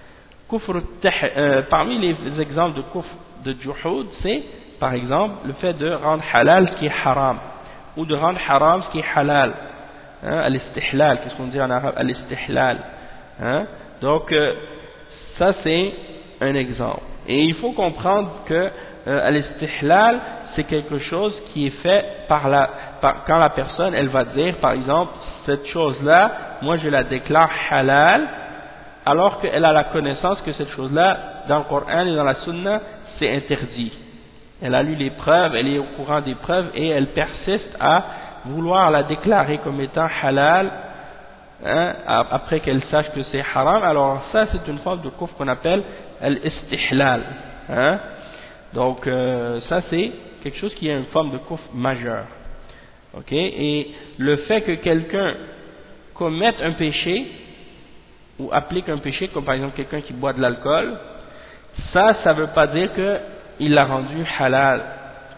Parmi les exemples de kufr de juhud, c'est par exemple le fait de rendre halal ce qui est haram, ou de rendre haram ce qui est halal. Al-istihlal, qu'est-ce qu'on dit en arabe? Al-istihlal. Donc ça c'est un exemple. Et il faut comprendre que al-istihlal, c'est quelque chose qui est fait quand la personne elle va dire par exemple cette chose-là, moi je la déclare halal, alors qu'elle a la connaissance que cette chose-là, dans le Coran et dans la Sunna, c'est interdit. Elle a lu les preuves, elle est au courant des preuves, et elle persiste à vouloir la déclarer comme étant halal, après qu'elle sache que c'est haram. Alors ça, c'est une forme de kufr qu'on appelle al-istihlal. Donc ça, c'est quelque chose qui est une forme de kufr majeur. Et le fait que quelqu'un commette un péché, ou applique un péché, comme par exemple quelqu'un qui boit de l'alcool, ça ne veut pas dire qu'il l'a rendu halal,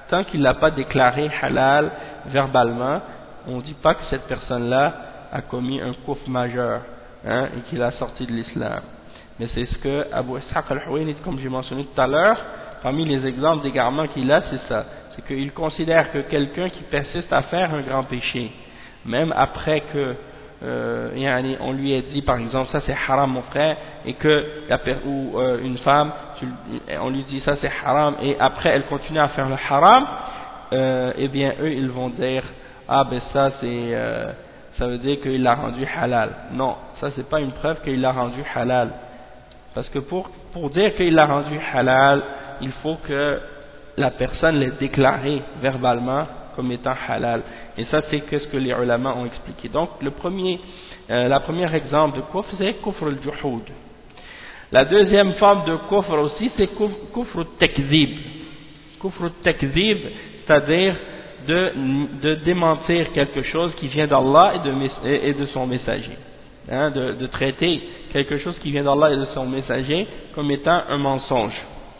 tant qu'il l'a pas déclaré halal verbalement, on ne dit pas que cette personne-là a commis un kufr majeur, hein, et qu'il a sorti de l'islam. Mais c'est ce que Abu Ishaq al-Huwaynid, comme j'ai mentionné tout à l'heure, parmi les exemples d'égarement qu'il a, c'est ça. C'est qu'il considère que quelqu'un qui persiste à faire un grand péché, même après que on lui a dit par exemple ça c'est haram mon frère, et que une femme on lui dit ça c'est haram et après elle continue à faire le haram, eh bien eux ils vont dire ah ben ça c'est ça veut dire qu'il l'a rendu halal. Non, ça c'est pas une preuve qu'il l'a rendu halal, parce que pour dire qu'il l'a rendu halal, il faut que la personne l'ait déclaré verbalement comme étant halal, et ça c'est ce que les ulama ont expliqué. Donc la première exemple de kufr c'est kufr al-juhud. La deuxième forme de kufr aussi c'est kufr al-takzib. Kufr al-takzib, c'est-à-dire de démentir quelque chose qui vient d'Allah et de son messager, hein, de traiter quelque chose qui vient d'Allah et de son messager comme étant un mensonge.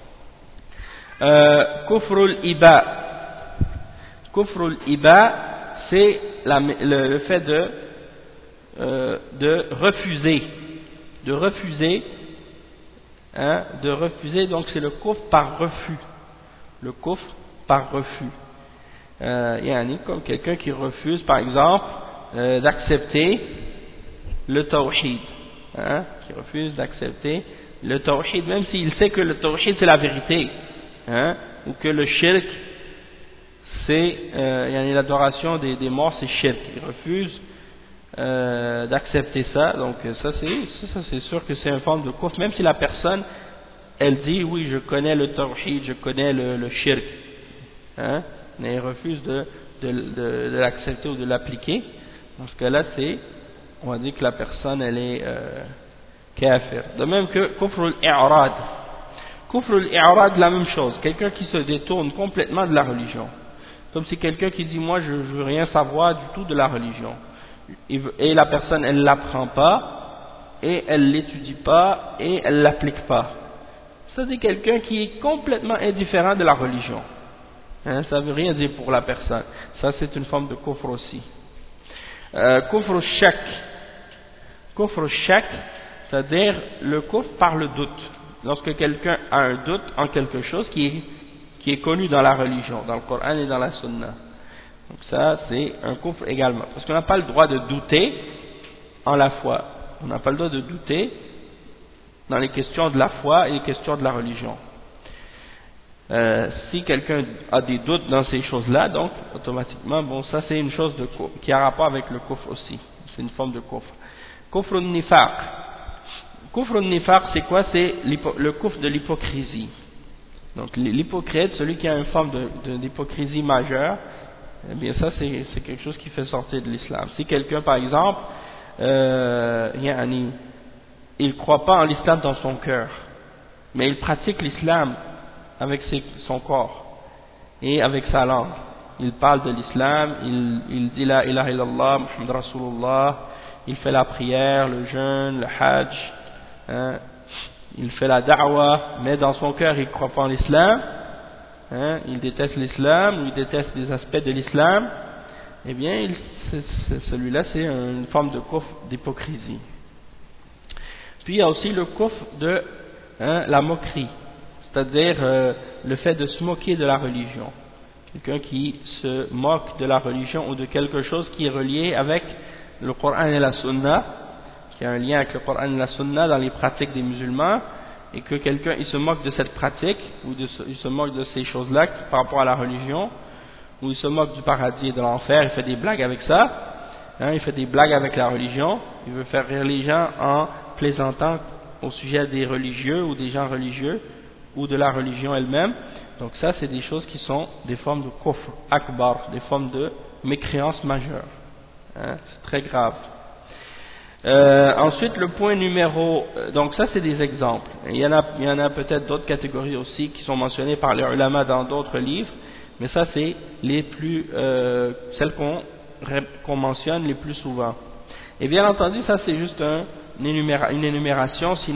Kufr al-iba. Kufr al-iba, c'est le fait de refuser, donc c'est le kufr par refus, le kufr par refus. Comme quelqu'un qui refuse par exemple d'accepter le tawhid, hein, qui refuse d'accepter le tawhid même s'il sait que le tawhid c'est la vérité, hein, ou que le shirk c'est l'adoration des morts c'est shirk, il refuse d'accepter ça. Donc ça c'est sûr que c'est une forme de kufr, même si la personne elle dit oui je connais le tawhid, je connais le shirk, hein, mais il refuse de l'accepter ou de l'appliquer. Dans ce cas-là, on va dire que la personne elle est kafir. De même que kufr al-i'rad. Kufr al-i'rad, la même chose. Quelqu'un qui se détourne complètement de la religion. Comme si quelqu'un qui dit moi je veux rien savoir du tout de la religion. Et la personne elle l'apprend pas, et elle l'étudie pas, et elle l'applique pas. Ça c'est quelqu'un qui est complètement indifférent de la religion. Hein, ça ne veut rien dire pour la personne. Ça c'est une forme de kufr aussi. Kufr shak. Kufr shak, c'est-à-dire le kufr par le doute. Lorsque quelqu'un a un doute en quelque chose qui est connu dans la religion, dans le Coran et dans la Sunna. Donc ça c'est un kufr également. Parce qu'on n'a pas le droit de douter en la foi. On n'a pas le droit de douter dans les questions de la foi et les questions de la religion. Si quelqu'un a des doutes dans ces choses-là, donc automatiquement, bon, ça c'est une chose qui a rapport avec le kufr aussi. C'est une forme de kufr. Kufr al-nifaq. Kufr al-nifaq, c'est quoi? C'est le kufr de l'hypocrisie. Donc l'hypocrite, celui qui a une forme d'hypocrisie majeure, eh bien ça c'est quelque chose qui fait sortir de l'islam. Si quelqu'un, par exemple, il ne croit pas en l'islam dans son cœur, mais il pratique l'islam avec son corps et avec sa langue. Il parle de l'islam, il dit la ilaha illallah, Muhammad Rasulullah, il fait la prière, le jeûne, le hajj, hein, il fait la da'wah, mais dans son cœur il ne croit pas en l'islam, hein, il déteste l'islam, ou il déteste des aspects de l'islam, eh bien celui-là c'est une forme de kufr d'hypocrisie. Puis il y a aussi le kufr de la moquerie, c'est-à-dire le fait de se moquer de la religion. Quelqu'un qui se moque de la religion ou de quelque chose qui est relié avec le Coran et la Sunna, qui a un lien avec le Coran et la Sunna dans les pratiques des musulmans, et que quelqu'un il se moque de cette pratique, ou il se moque de ces choses-là par rapport à la religion, ou il se moque du paradis et de l'enfer, il fait des blagues avec ça, hein, il fait des blagues avec la religion, il veut faire rire les gens en plaisantant au sujet des religieux ou des gens religieux, ou de la religion elle-même. Donc ça c'est des choses qui sont des formes de kufr akbar, des formes de mécréance majeure, hein, c'est très grave. Ensuite le point numéro, donc ça c'est des exemples, il y en a peut-être d'autres catégories aussi qui sont mentionnées par les ulama dans d'autres livres, mais ça c'est les plus celles qu'on mentionne les plus souvent. Et bien entendu ça c'est juste une énumération, sinon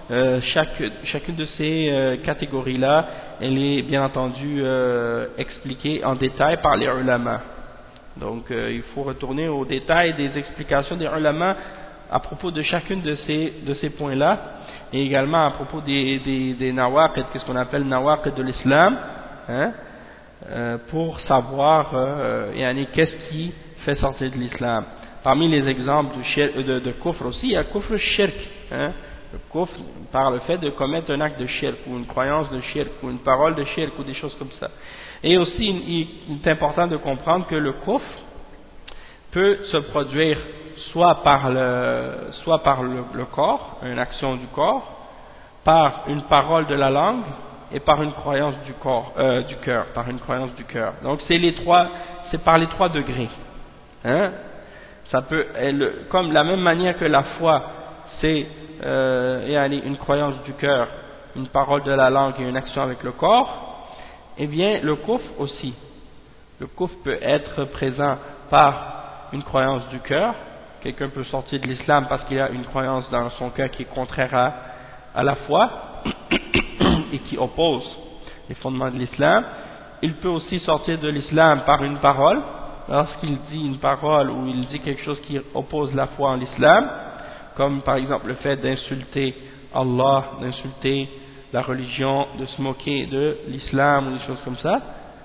chacune de ces catégories-là, elle est bien entendu expliquée en détail par les ulama. Donc il faut retourner aux détails des explications des ulama à propos de chacune de ces points-là, et également à propos des nawaqid, qu'est-ce qu'on appelle nawaqid de l'islam, hein, pour savoir qu'est-ce qui fait sortir de l'islam. Parmi les exemples de kufr aussi, il y a kufr shirk, hein, le kufr par le fait de commettre un acte de shirk, ou une croyance de shirk, ou une parole de shirk, ou des choses comme ça. Et aussi, il est important de comprendre que le kufr peut se produire soit par le corps, une action du corps, par une parole de la langue, et par une croyance du cœur, par une croyance du cœur. Donc c'est par les trois degrés. Hein? Ça peut, comme la même manière que la foi, c'est une croyance du cœur, une parole de la langue et une action avec le corps, eh bien le kufr aussi. Le kufr peut être présent par une croyance du cœur. Quelqu'un peut sortir de l'islam parce qu'il a une croyance dans son cœur qui est contraire à la foi et qui oppose les fondements de l'islam. Il peut aussi sortir de l'islam par une parole, lorsqu'il dit une parole ou il dit quelque chose qui oppose la foi en l'islam, comme par exemple le fait d'insulter Allah, d'insulter la religion, de se moquer de l'islam ou des choses comme ça.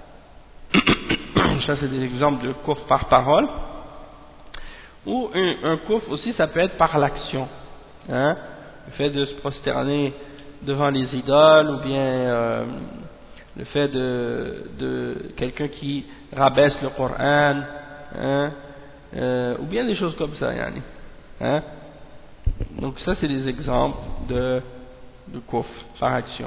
Ça c'est des exemples de kufr par parole. Ou un kufr aussi, ça peut être par l'action, hein? Le fait de se prosterner devant les idoles, ou bien le fait de quelqu'un qui rabaisse le Coran, hein? Ou bien des choses comme ça, hein? Donc ça c'est des exemples de kufr par action.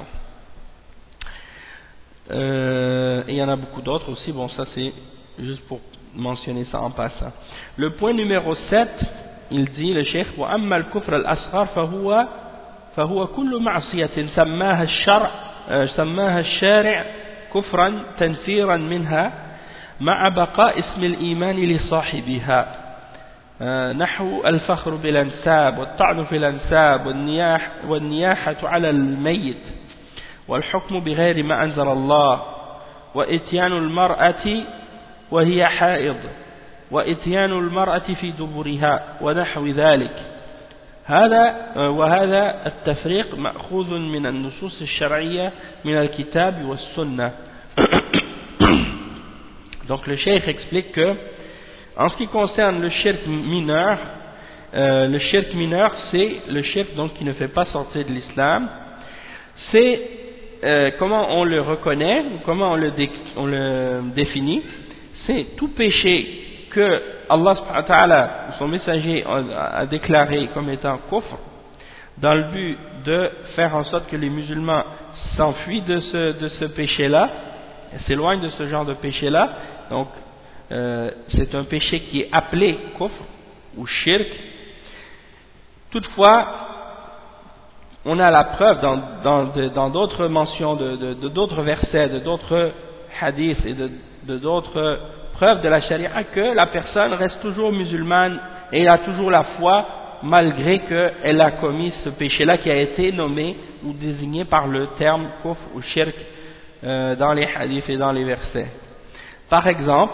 Et il y en a beaucoup d'autres aussi. Bon, ça c'est juste pour mentionner ça en passant. Le point numéro 7, il dit le cheikh: وأما الكفر الأصغر فهو كل معصية سماها الشارع كفرا تنفيرا منها مع بقاء اسم الإيمان لصاحبها، نحو الفخر بالأنساب والطعن في الأنساب والنياحة على الميت والحكم بغير ما أنزل الله وإتيان المرأة وهي حائض وإتيان المرأة في دبرها ونحو ذلك. وهذا التفريق مأخوذ من النصوص الشرعية من الكتاب والسنة. Donc le cheikh explique que en ce qui concerne le shirk mineur, c'est le shirk donc qui ne fait pas sortir de l'islam. C'est comment on le reconnaît, comment on le définit. C'est tout péché que Allah subhanahu wa ta'ala, son messager, a déclaré comme étant kufr, dans le but de faire en sorte que les musulmans s'enfuient de ce péché-là, s'éloignent de ce genre de péché-là. Donc c'est un péché qui est appelé kufr ou shirk. Toutefois, on a la preuve dans d'autres mentions de d'autres versets, de d'autres hadiths et de d'autres preuves de la charia que la personne reste toujours musulmane et a toujours la foi malgré qu'elle a commis ce péché-là qui a été nommé ou désigné par le terme kufr ou shirk dans les hadiths et dans les versets. Par exemple,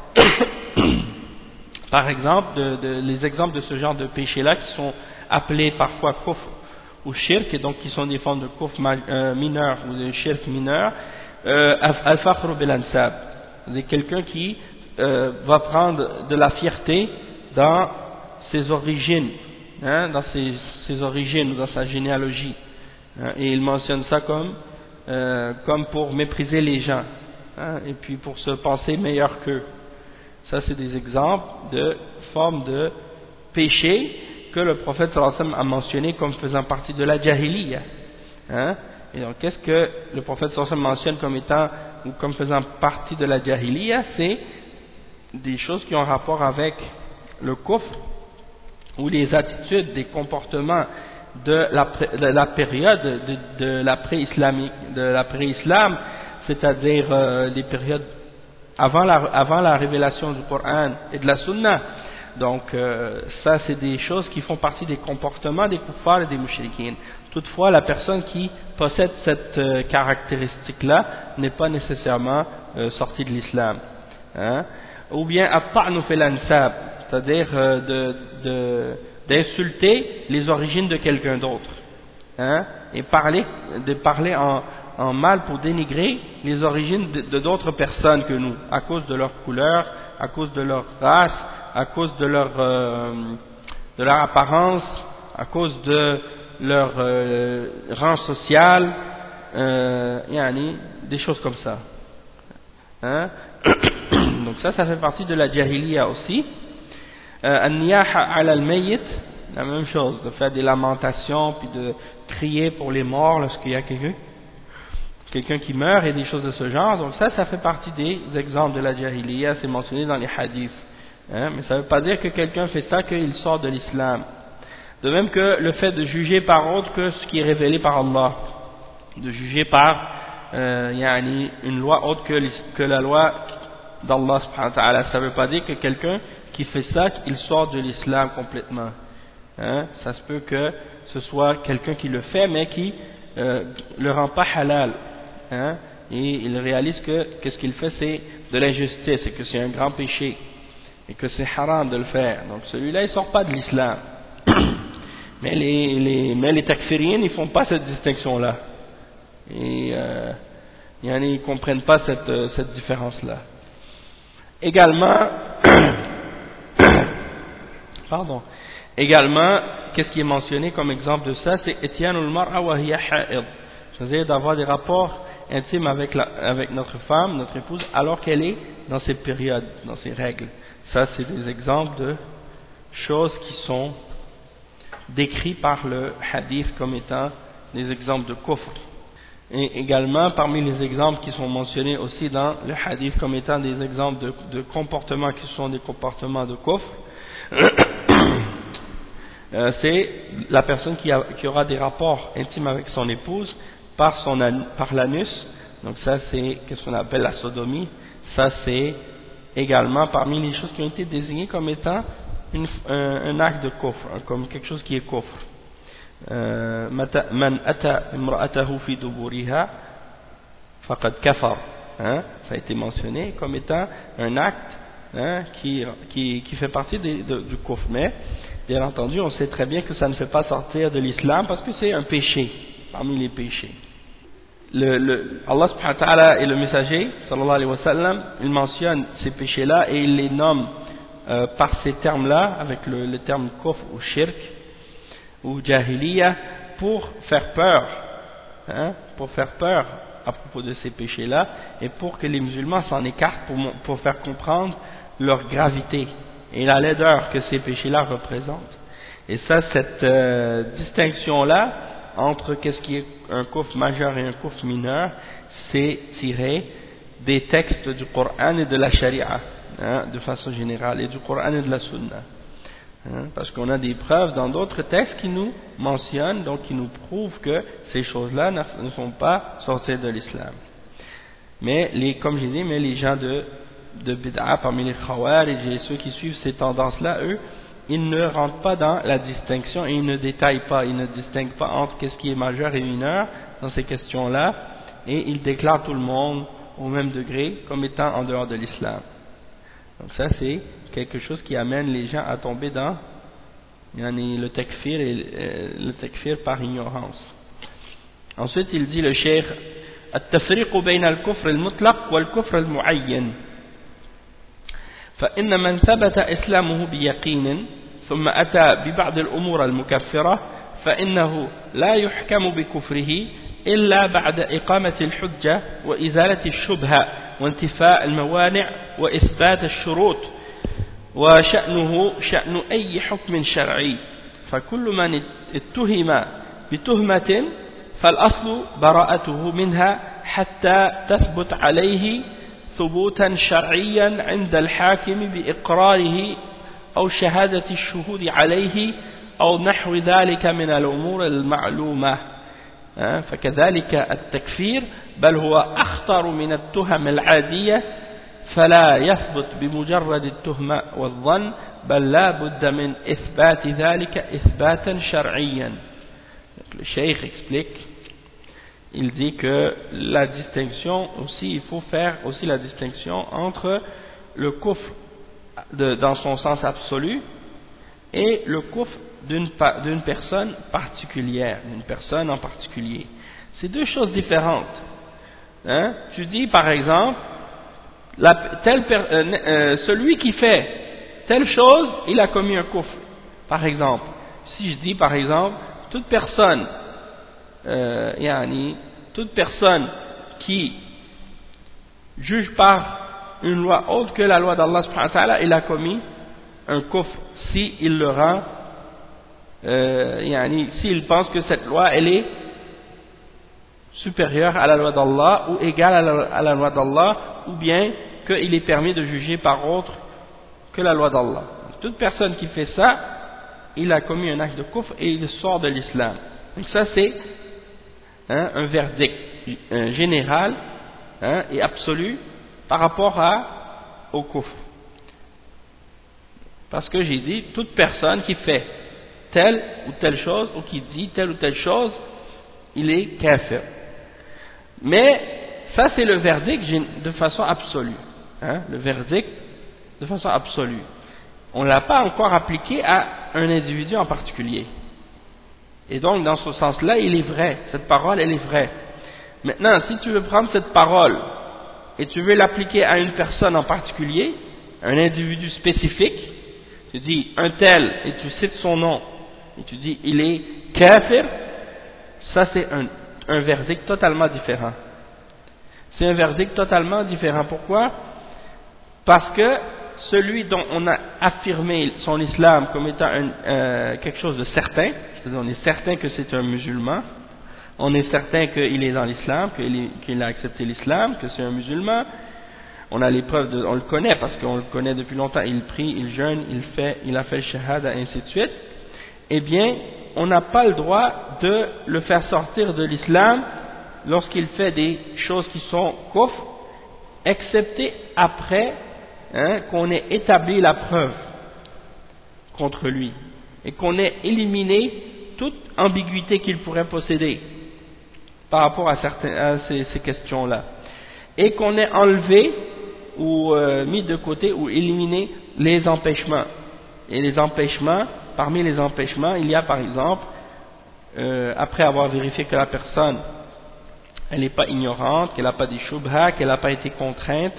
les exemples de ce genre de péché-là qui sont appelés parfois kufr ou shirk, et donc qui sont des formes de kufr mineur ou de shirk mineur, al-fakhr bil-ansab, c'est quelqu'un qui va prendre de la fierté dans ses origines, hein, dans ses origines, dans sa généalogie, hein, et il mentionne ça comme pour mépriser les gens, hein, et puis pour se penser meilleur qu'eux. Ça c'est des exemples de formes de péché que le prophète sallallahu alayhi wa sallam a mentionné comme faisant partie de la jahiliya, hein. Et donc qu'est-ce que le prophète sallallahu alayhi wa sallam mentionne comme étant ou comme faisant partie de la jahiliya? C'est des choses qui ont rapport avec le kufr ou les attitudes, des comportements de la période de l'après-islam, c'est-à-dire les périodes avant la révélation du Coran et de la Sunna. Donc ça c'est des choses qui font partie des comportements des kuffars et des mushrikines. Toutefois, la personne qui possède cette caractéristique-là n'est pas nécessairement sortie de l'islam. Hein? Ou bien at-ta'nu fil ansab, c'est-à-dire d'insulter les origines de quelqu'un d'autre. Hein? Et de parler en mal pour dénigrer les origines de d'autres personnes que nous, à cause de leur couleur, à cause de leur race, à cause de leur apparence, à cause de leur rang social, des choses comme ça. Hein? Donc ça fait partie de la jahiliya aussi. An-niyaha ala al-mayyit, la même chose, de faire des lamentations puis de crier pour les morts lorsqu'il y a quelqu'un qui meurt et des choses de ce genre. Donc ça fait partie des exemples de la jahiliya, c'est mentionné dans les hadiths. Hein? Mais ça ne veut pas dire que quelqu'un fait ça qu'il sort de l'islam. De même que le fait de juger par autre que ce qui est révélé par Allah, de juger par une loi autre que la loi d'Allah subhanahu wa ta'ala, ça ne veut pas dire que quelqu'un qui fait ça, il sort de l'islam complètement. Hein? Ça se peut que ce soit quelqu'un qui le fait mais qui le rend pas halal. Hein? Et il réalise que ce qu'il fait c'est de l'injustice et que c'est un grand péché et que c'est haram de le faire. Donc celui-là il sort pas de l'islam. Mais les takfiriens ils font pas cette distinction-là. Et ils comprennent pas cette différence-là. Également, qu'est-ce qui est mentionné comme exemple de ça, c'est Ityanul mar'a wa hiya ha'id, c'est-à-dire d'avoir des rapports intimes avec notre femme, notre épouse, alors qu'elle est dans ses périodes, dans ses règles. Ça, c'est des exemples de choses qui sont décrits par le hadith comme étant des exemples de kufr. Et également, parmi les exemples qui sont mentionnés aussi dans le hadith comme étant des exemples de comportements qui sont des comportements de kufr, c'est la personne qui aura des rapports intimes avec son épouse par l'anus. Donc ça, c'est qu'est-ce qu'on appelle la sodomie. Ça, c'est également parmi les choses qui ont été désignées comme étant un acte de kufr, comme quelque chose qui est kufr. Man ata imra'atahu fi duburiha faqad kafar. Ça a été mentionné comme étant un acte qui fait partie du kufr. Mais bien entendu on sait très bien que ça ne fait pas sortir de l'islam parce que c'est un péché parmi les péchés. Allah subhanahu wa ta'ala et le messager sallallahu alayhi wa sallam, il mentionne ces péchés là et il les nomme par ces termes là avec le terme kufr ou shirk ou jahiliya pour faire peur, à propos de ces péchés-là et pour que les musulmans s'en écartent pour faire comprendre leur gravité et la laideur que ces péchés-là représentent. Et ça, cette distinction-là entre qu'est-ce qui est un kufr majeur et un kufr mineur, c'est tiré des textes du Coran et de la Sharia, de façon générale, et du Coran et de la Sunna. Parce qu'on a des preuves dans d'autres textes qui nous mentionnent, donc qui nous prouvent que ces choses-là ne sont pas sorties de l'islam. Mais comme j'ai dit, les gens de bid'a parmi les khawarij et ceux qui suivent ces tendances-là, eux, ils ne rentrent pas dans la distinction et ils ne détaillent pas, ils ne distinguent pas entre qu'est-ce qui est majeur et mineur dans ces questions-là, et ils déclarent tout le monde au même degré comme étant en dehors de l'islam. Donc ça, c'est quelque chose qui amène les gens à tomber dans le takfir par ignorance. Ensuite, il dit le cheikh التفريق بين الكفر المطلق والكفر المعين فإن من ثبت إسلامه بيقين ثم أتى ببعض الأمور المكفرة فإنه لا يحكم بكفره إلا بعد إقامة الحجة وإزالة الشبهة وانتفاء الموانع وإثبات الشروط وشأنه شأن أي حكم شرعي فكل من اتهم بتهمة فالأصل براءته منها حتى تثبت عليه ثبوتا شرعيا عند الحاكم بإقراره أو شهادة الشهود عليه أو نحو ذلك من الأمور المعلومة فكذلك التكفير بل هو أخطر من التهم العادية فلا يثبت بمجرد التهمة والظن بل لا بد من إثبات ذلك إثباتا شرعيا. Le cheikh explique, il dit que la distinction aussi, il faut faire aussi la distinction entre le kufr dans son sens absolu et le kufr d'une personne particulière, d'une personne en particulier. C'est deux choses différentes. Hein? Tu dis par exemple, celui qui fait telle chose, il a commis un kufr. Par exemple, si je dis par exemple, toute personne qui juge par une loi autre que la loi d'Allah subhanahu wa ta'ala, il a commis un kufr si il le rend s'il pense que cette loi elle est supérieure à la loi d'Allah ou égale à la loi d'Allah, ou bien qu'il est permis de juger par autre que la loi d'Allah. Toute personne qui fait ça, il a commis un acte de kufr et il sort de l'islam. Donc ça c'est un verdict général et absolu par rapport au kufr. Parce que j'ai dit, toute personne qui fait telle ou telle chose, ou qui dit telle ou telle chose, il est kafir. Mais ça c'est le verdict de façon absolue. Le verdict de façon absolue. On ne l'a pas encore appliqué à un individu en particulier. Et donc dans ce sens-là, il est vrai. Cette parole, elle est vraie. Maintenant, si tu veux prendre cette parole et tu veux l'appliquer à une personne en particulier, un individu spécifique, tu dis un tel et tu cites son nom et tu dis il est kafir, ça c'est un verdict totalement différent. C'est un verdict totalement différent. Pourquoi? Parce que celui dont on a affirmé son islam comme étant quelque chose de certain, c'est-à-dire on est certain que c'est un musulman, on est certain qu'il est dans l'islam, qu'il a accepté l'islam, que c'est un musulman, on a les preuves, on le connaît parce qu'on le connaît depuis longtemps, il prie, il jeûne, il a fait le shahada, et ainsi de suite. Eh bien, on n'a pas le droit de le faire sortir de l'islam lorsqu'il fait des choses qui sont kufr, excepté après qu'on ait établi la preuve contre lui et qu'on ait éliminé toute ambiguïté qu'il pourrait posséder par rapport à ces questions-là, et qu'on ait enlevé ou mis de côté ou éliminé les empêchements. Et les empêchements, parmi les empêchements, il y a par exemple, après avoir vérifié que la personne elle n'est pas ignorante, qu'elle n'a pas des shubha, qu'elle n'a pas été contrainte,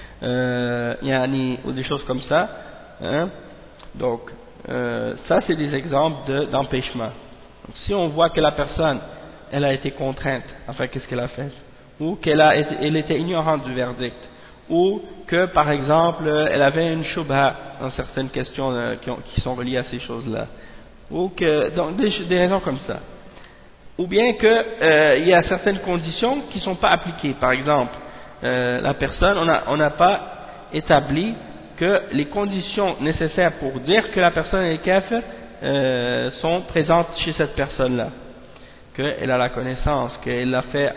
ou des choses comme ça. Donc, ça c'est des exemples d'empêchement. Donc, si on voit que la personne, elle a été contrainte, enfin qu'est-ce qu'elle a fait? Ou elle était ignorante du verdict, ou que par exemple, elle avait une shubha dans certaines questions qui sont reliées à ces choses-là, ou que, donc des raisons comme ça. Ou bien qu'il y a certaines conditions qui ne sont pas appliquées. Par exemple, la personne, on n'a pas établi que les conditions nécessaires pour dire que la personne est kafir sont présentes chez cette personne-là. Qu'elle a la connaissance, qu'elle l'a fait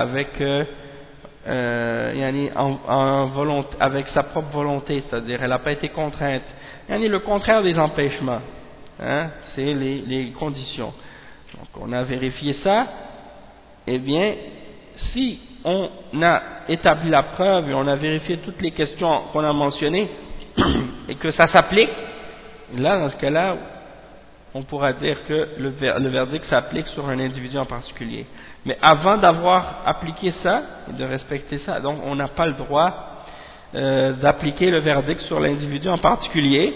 avec sa propre volonté, c'est-à-dire elle n'a pas été contrainte. Le contraire des empêchements, c'est les conditions. Donc on a vérifié ça, eh bien, si on a établi la preuve et on a vérifié toutes les questions qu'on a mentionnées et que ça s'applique, là, dans ce cas-là, on pourra dire que le verdict s'applique sur un individu en particulier. Mais avant d'avoir appliqué ça et de respecter ça, donc on n'a pas le droit d'appliquer le verdict sur l'individu en particulier.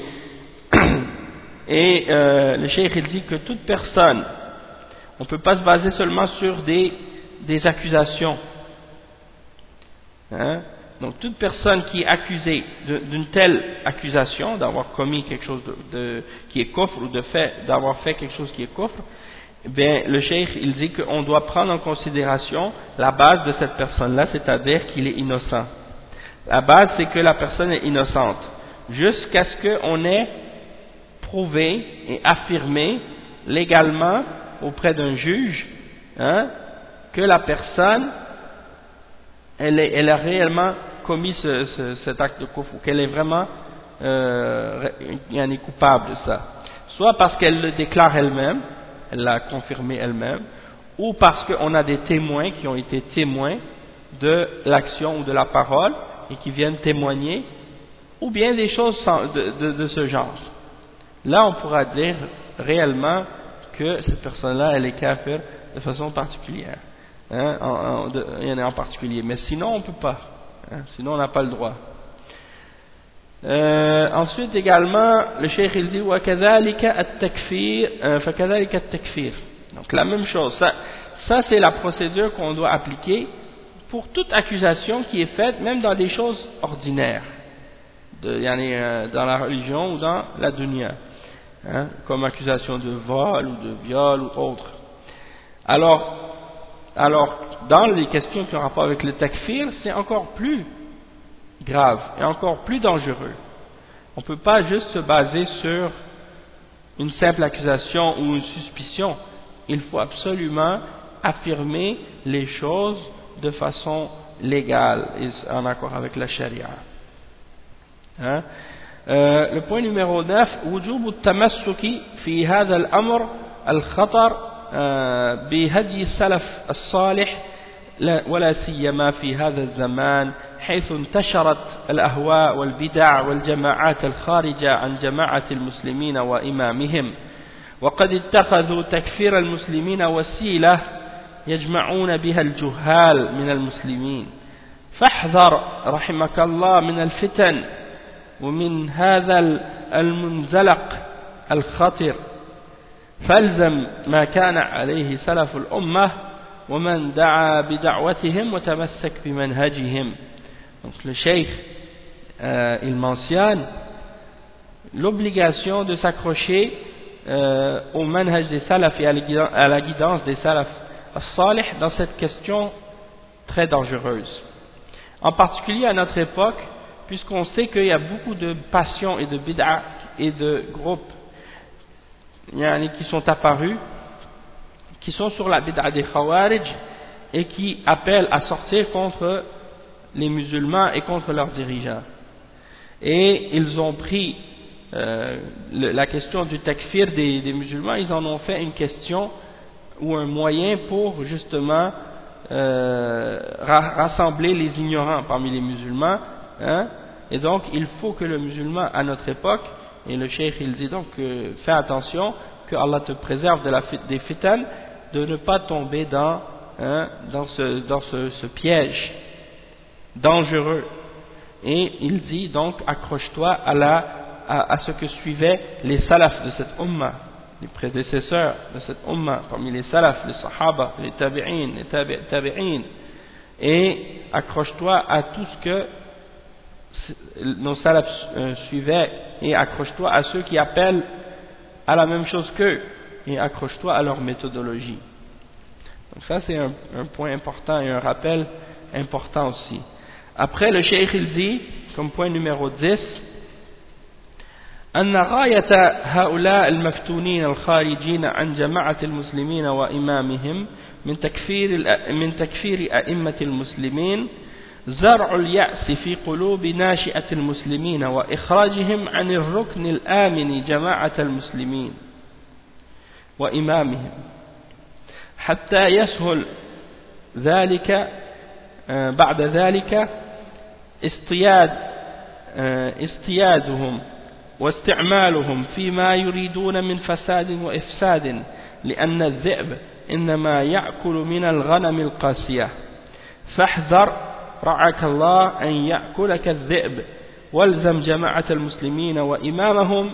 Et le cheikh il dit que toute personne, on ne peut pas se baser seulement sur des accusations. Donc toute personne qui est accusée d'une telle accusation, d'avoir commis quelque chose qui est kufr, ou d'avoir fait quelque chose qui est kufr, eh bien le cheikh il dit qu'on doit prendre en considération la base de cette personne-là, c'est-à-dire qu'il est innocent. La base c'est que la personne est innocente, jusqu'à ce qu'on ait prouvé et affirmé légalement auprès d'un juge que la personne elle a réellement commis cet acte de kufr, qu'elle est vraiment coupable de ça, soit parce qu'elle le déclare elle-même, elle l'a confirmé elle-même, ou parce qu'on a des témoins qui ont été témoins de l'action ou de la parole et qui viennent témoigner, ou bien des choses de ce genre. Là on pourra dire réellement que cette personne-là elle est kafir de façon particulière, hein, il y en a en particulier, mais sinon on ne peut pas, hein, sinon on n'a pas le droit. Ensuite également le cheikh il dit وَكَذَلِكَ التَّكْفِيرُ فَكَذَلِكَ التَّكْفِيرُ. Donc la même chose, ça c'est la procédure qu'on doit appliquer pour toute accusation qui est faite même dans des choses ordinaires, dans la religion ou dans la dunya, hein, comme accusation de vol ou de viol ou autre. Alors dans les questions qui ont rapport avec le takfir, c'est encore plus grave et encore plus dangereux. On ne peut pas juste se baser sur une simple accusation ou une suspicion. Il faut absolument affirmer les choses de façon légale et en accord avec la charia. Hein? Le point numéro 9, وجوب التمسك في هذا الأمر الخطر بهدي السلف الصالح ولا سيما في هذا الزمان حيث انتشرت الأهواء والبدع والجماعات الخارجة عن جماعة المسلمين وإمامهم وقد اتخذوا تكفير المسلمين وسيلة يجمعون بها الجهال من المسلمين فاحذر رحمك الله من الفتن ومن هذا المنزلق الخطر فالزم ما كان عليه سلف الأمة ومن دعا بدعوتهم وتمسك بمنهجهم. Donc le cheikh il mentionne l'obligation de s'accrocher au manhaj des salaf et à la guidance des salaf as-salih dans cette question très dangereuse, en particulier à notre époque, puisqu'on sait qu'il y a beaucoup de passions et de bid'a et de groupes qui sont apparus, qui sont sur la bid'a des Khawarij et qui appellent à sortir contre les musulmans et contre leurs dirigeants. Et ils ont pris la question du takfir des musulmans, ils en ont fait une question ou un moyen pour justement rassembler les ignorants parmi les musulmans, hein? Et donc il faut que le musulman à notre époque, et le cheikh il dit donc fais attention, que Allah te préserve des fitan, de ne pas tomber dans ce piège dangereux. Et il dit donc accroche-toi à ce que suivaient les salafs de cette umma, les prédécesseurs de cette umma, parmi les salafs, les sahaba, les tabi'in, les tabi'in, et accroche-toi à tout ce que nos salafs suivaient, et accroche-toi à ceux qui appellent à la même chose qu'eux, et accroche-toi à leur méthodologie. Donc ça c'est un point important et un rappel important aussi. Après le cheikh il dit comme point numéro 10, أن غاية هؤلاء المفتونين الخارجين عن جماعة المسلمين وإمامهم من تكفير أئمة المسلمين زرع اليأس في قلوب ناشئة المسلمين وإخراجهم عن الركن الآمن جماعة المسلمين وإمامهم حتى يسهل ذلك بعد ذلك اصطيادهم واستعمالهم فيما يريدون من فساد وإفساد لأن الذئب إنما يأكل من الغنم القاسية فاحذر رعاك الله أن يأكلك الذئب والزم جماعة المسلمين وإمامهم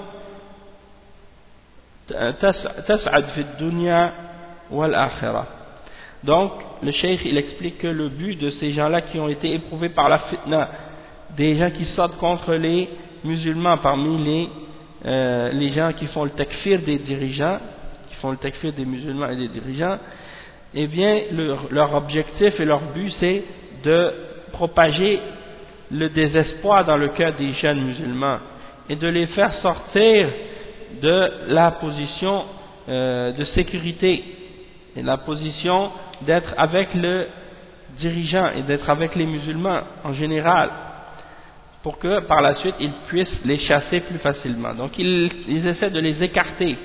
تسعد في الدنيا والآخرة. Donc le cheikh il explique que le but de ces gens-là qui ont été éprouvés par la fitna, des gens qui sortent contre les musulmans parmi les gens qui font le takfir des dirigeants, qui font le takfir des musulmans et des dirigeants, eh bien leur objectif et leur but c'est de propager le désespoir dans le cœur des jeunes musulmans et de les faire sortir de la position de sécurité et la position d'être avec le dirigeant et d'être avec les musulmans en général, pour que par la suite ils puissent les chasser plus facilement. Donc ils essaient de les écarter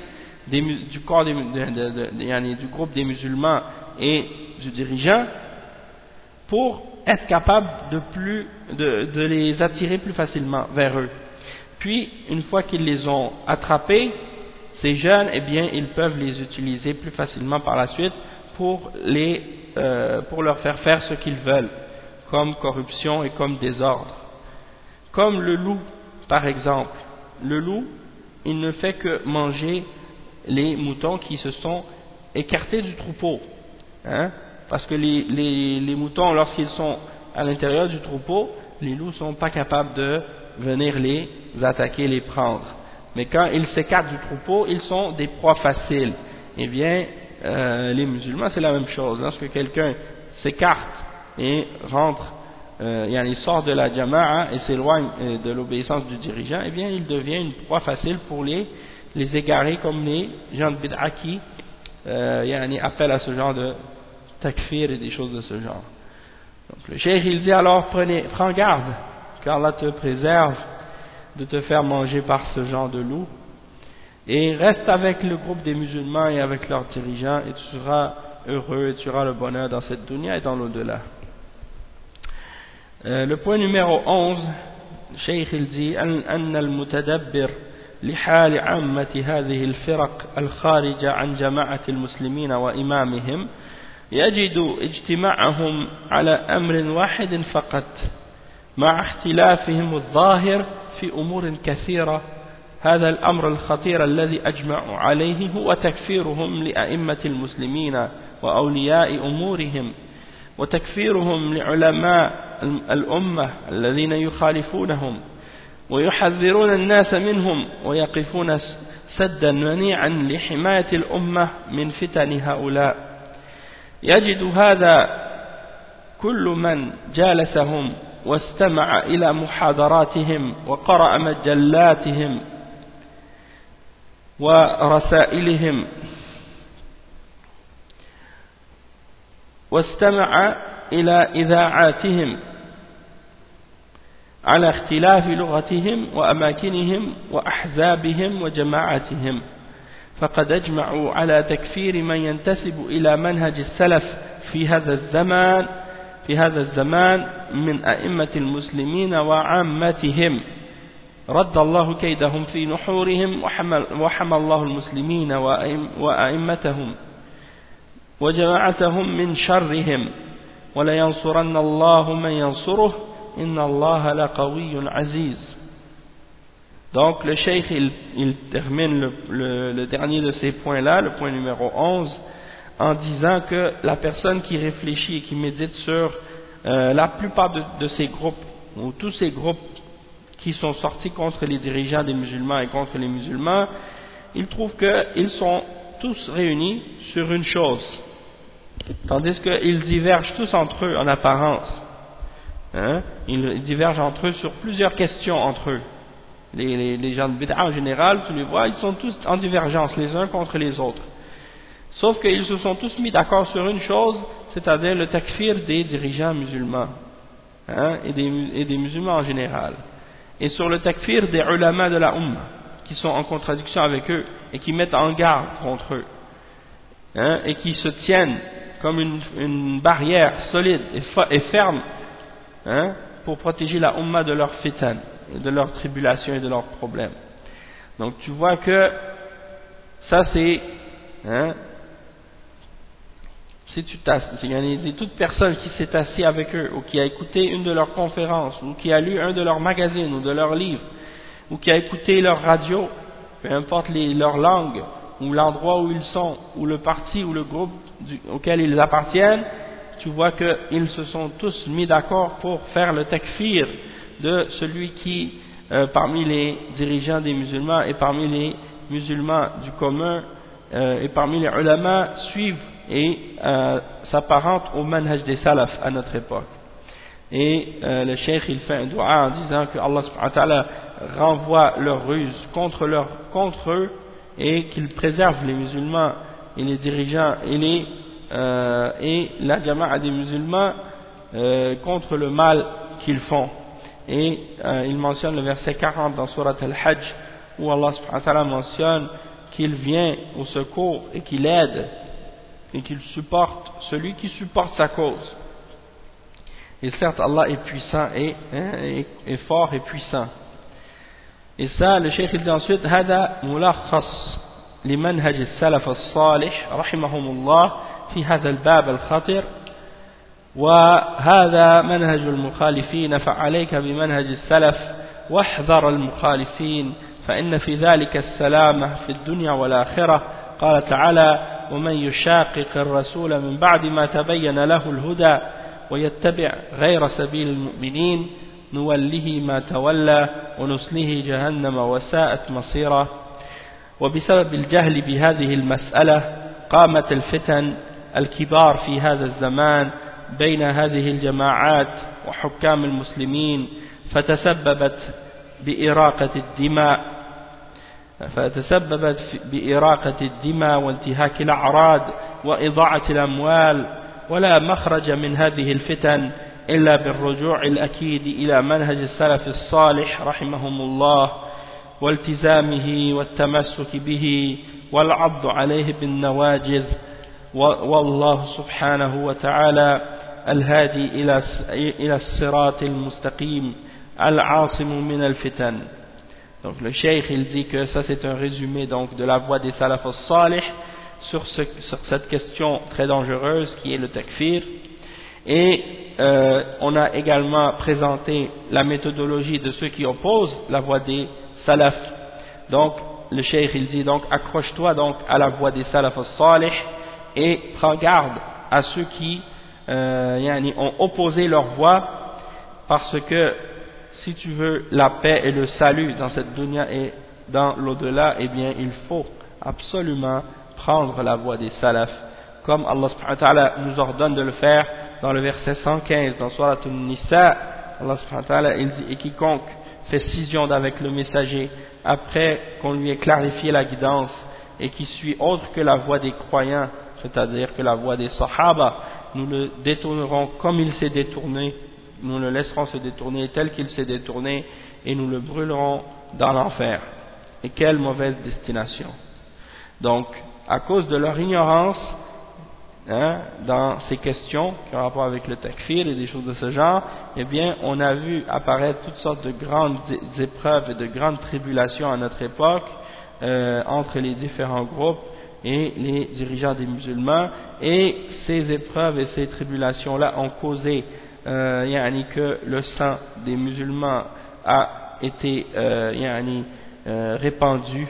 du corps du groupe des musulmans et du dirigeant, pour être capable de les attirer plus facilement vers eux. Puis, une fois qu'ils les ont attrapés, ces jeunes, eh bien, ils peuvent les utiliser plus facilement par la suite pour leur faire ce qu'ils veulent, comme corruption et comme désordre. Comme le loup, par exemple. Le loup, il ne fait que manger les moutons qui se sont écartés du troupeau. Parce que les moutons, lorsqu'ils sont à l'intérieur du troupeau, les loups ne sont pas capables de venir les attaquer, les prendre. Mais quand ils s'écartent du troupeau, ils sont des proies faciles. Eh bien, les musulmans, c'est la même chose. Lorsque quelqu'un s'écarte et rentre, il sort de la jama'a et s'éloigne de l'obéissance du dirigeant, eh bien, il devient une proie facile pour les égarer, comme les gens de bid'a qui appellent à ce genre de takfir et des choses de ce genre. Donc, le cheikh, il dit alors, prends garde, car Allah te préserve de te faire manger par ce genre de loup, et reste avec le groupe des musulmans et avec leurs dirigeants, et tu seras heureux et tu auras le bonheur dans cette dunya et dans l'au-delà. Le point numéro 11, le cheikh il dit أن المتدبر لحال عامة هذه الفرق الخارجة عن جماعة المسلمين وإمامهم يجد اجتماعهم على أمر واحد فقط مع اختلافهم الظاهر في أمور كثيرة. هذا الأمر الخطير الذي أجمعوا عليه هو تكفيرهم لأئمة المسلمين وأولياء أمورهم، وتكفيرهم لعلماء الأمة الذين يخالفونهم ويحذرون الناس منهم ويقفون سدا منيعا لحماية الأمة من فتن هؤلاء. يجد هذا كل من جالسهم واستمع إلى محاضراتهم وقرأ مجلاتهم ورسائلهم واستمع إلى إذاعاتهم على اختلاف لغتهم وأماكنهم وأحزابهم وجماعاتهم، فقد أجمعوا على تكفير من ينتسب إلى منهج السلف في هذا الزمان من أئمة المسلمين وعامتهم، رد الله كيدهم في نحورهم وحمى الله المسلمين وأئمتهم وجماعتهم من شرهم، ولينصرن الله من ينصره إن الله لقوي عزيز. Donc le cheikh il termine le dernier de ces points-là, le point numéro 11, en disant que la personne qui réfléchit et qui médite sur la plupart de ces groupes, ou tous ces groupes qui sont sortis contre les dirigeants des musulmans et contre les musulmans, il trouve qu'ils sont tous réunis sur une chose, tandis qu'ils divergent tous entre eux en apparence. Ils divergent entre eux sur plusieurs questions entre eux. Les gens de bid'a en général, tu les vois, ils sont tous en divergence les uns contre les autres. Sauf qu'ils se sont tous mis d'accord sur une chose, c'est-à-dire le takfir des dirigeants musulmans, et des musulmans en général. Et sur le takfir des ulama de la Ummah, qui sont en contradiction avec eux, et qui mettent en garde contre eux, et qui se tiennent comme une barrière solide et ferme, pour protéger la Ummah de leurs fitan, de leurs tribulations et de leurs problèmes. Donc tu vois que ça c'est si toute personne qui s'est assise avec eux, ou qui a écouté une de leurs conférences, ou qui a lu un de leurs magazines ou de leurs livres, ou qui a écouté leur radio, peu importe leur langue ou l'endroit où ils sont, ou le parti ou le groupe auquel ils appartiennent, tu vois qu'ils se sont tous mis d'accord pour faire le takfir de celui qui, parmi les dirigeants des musulmans et parmi les musulmans du commun et parmi les ulama, suivent et s'apparentent au manhaj des salaf à notre époque. Et le cheikh il fait un dua en disant que Allah subhanahu wa ta'ala renvoie leur ruse contre eux, et qu'il préserve les musulmans et les dirigeants et la jama'a des musulmans contre le mal qu'ils font. Et il mentionne le verset 40 dans Surat Al-Hajj, où Allah subhanahu wa ta'ala mentionne qu'il vient au secours et qu'il aide et qu'il supporte celui qui supporte sa cause. Et certes, Allah est puissant et fort et puissant. Et ça, le cheikh il dit ensuite, هذا ملخص لمنهج السلف الصالح رحمهم الله في هذا الباب الخطر وهذا منهج المخالفين فعليك بمنهج السلف واحذر المخالفين فإن في ذلك السلامة في الدنيا والآخرة قال تعالى ومن يشاقق الرسول من بعد ما تبين له الهدى ويتبع غير سبيل المؤمنين نوله ما تولى ونصله جهنم وساءت مصيره. وبسبب الجهل بهذه المسألة قامت الفتن الكبار في هذا الزمان بين هذه الجماعات وحكام المسلمين فتسببت بإراقة الدماء وانتهاك الأعراض وإضاعة الأموال ولا مخرج من هذه الفتن إلا بالرجوع الأكيد إلى منهج السلف الصالح رحمهم الله والتزامه والتمسك به والعض عليه بالنواجذ والله سبحانه وتعالى الهادي إلى الصراط المستقيم العاصم من الفتن. Donc le cheikh il dit que ça c'est un résumé donc de la voie des salaf as-salih sur cette question très dangereuse qui est le takfir. Et on a également présenté la méthodologie de ceux qui opposent la voie des salaf. Donc le cheikh il dit donc accroche-toi donc à la voie des salaf as-salih et prends garde à ceux qui ont opposé leur voie, parce que si tu veux la paix et le salut dans cette dunya et dans l'au-delà, eh bien il faut absolument prendre la voie des salaf, comme Allah subhanahu wa ta'ala nous ordonne de le faire dans le verset 115 dans Surat An-Nisa. Allah subhanahu wa ta'ala il dit, et quiconque fait scission avec le messager après qu'on lui ait clarifié la guidance et qui suit autre que la voie des croyants, c'est-à-dire que la voie des sahaba, nous le détournerons comme il s'est détourné, nous le laisserons se détourner tel qu'il s'est détourné et nous le brûlerons dans l'enfer. Et quelle mauvaise destination. Donc à cause de leur ignorance dans ces questions qui ont rapport avec le takfir et des choses de ce genre, eh bien on a vu apparaître toutes sortes de grandes épreuves et de grandes tribulations à notre époque entre les différents groupes et les dirigeants des musulmans, et ces épreuves et ces tribulations là ont causé que le sang des musulmans a été répandu,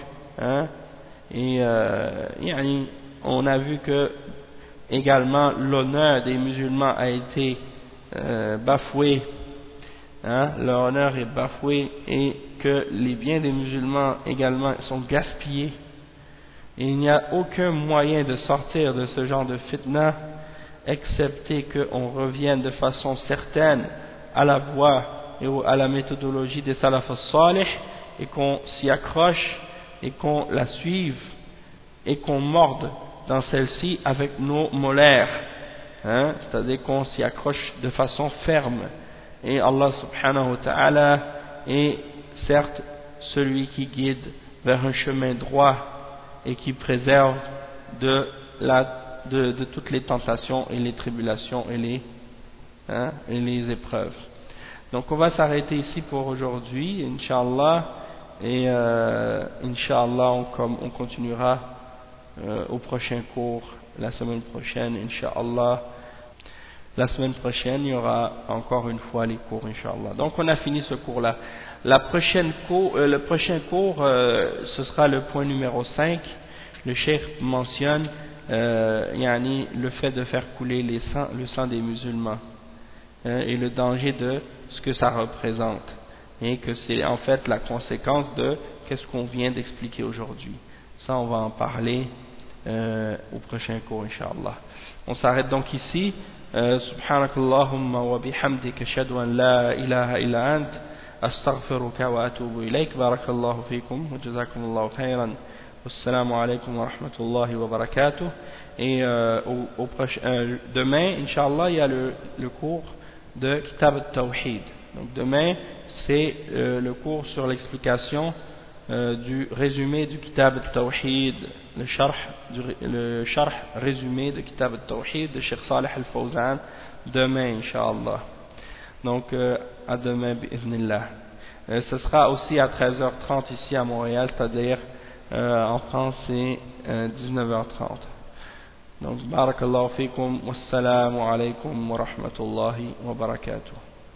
et on a vu que également l'honneur des musulmans a été bafoué, leur honneur est bafoué, et que les biens des musulmans également sont gaspillés. Et il n'y a aucun moyen de sortir de ce genre de fitna excepté qu'on revienne de façon certaine à la voie et à la méthodologie des salaf as-salih, et qu'on s'y accroche et qu'on la suive et qu'on morde dans celle-ci avec nos molaires, c'est-à-dire qu'on s'y accroche de façon ferme. Et Allah subhanahu wa ta'ala est certes celui qui guide vers un chemin droit et qui préserve de toutes les tentations et les tribulations et les épreuves. Donc on va s'arrêter ici pour aujourd'hui, Inch'Allah, et Inch'Allah on continuera au prochain cours la semaine prochaine, Inch'Allah. La semaine prochaine il y aura encore une fois les cours, Inch'Allah. Donc on a fini ce cours-là. Le prochain cours ce sera le point numéro 5. Le cheikh mentionne le fait de faire couler le sang des musulmans, et le danger de ce que ça représente, et que c'est en fait la conséquence de qu'est-ce qu'on vient d'expliquer aujourd'hui. Ça on va en parler au prochain cours, Inch'Allah. On s'arrête donc ici. Subhanakallahumma wa bihamdika ashhadu an la ilaha illa ant astaghfiruka wa atubu ilayk. Barakallahu fikum wa jazakumullahu khairan. Assalamu alaikum wa rahmatullahi wa barakatuh. Et demain, Inch'Allah, il y a le cours de Kitab al-Tawhid. Donc demain, c'est le cours sur l'explication du résumé du Kitab al-Tawhid, le sharh résumé de Kitab al-Tawhid de Cheikh Salih al-Fawzan demain, Inch'Allah. Donc, à demain, bi'idhnillah. Ce sera aussi à 13h30 ici à Montréal, c'est-à-dire en France c'est 19h30. Donc, barakallahu fikum, wassalamu alaykum wa rahmatullahi wa barakatuh.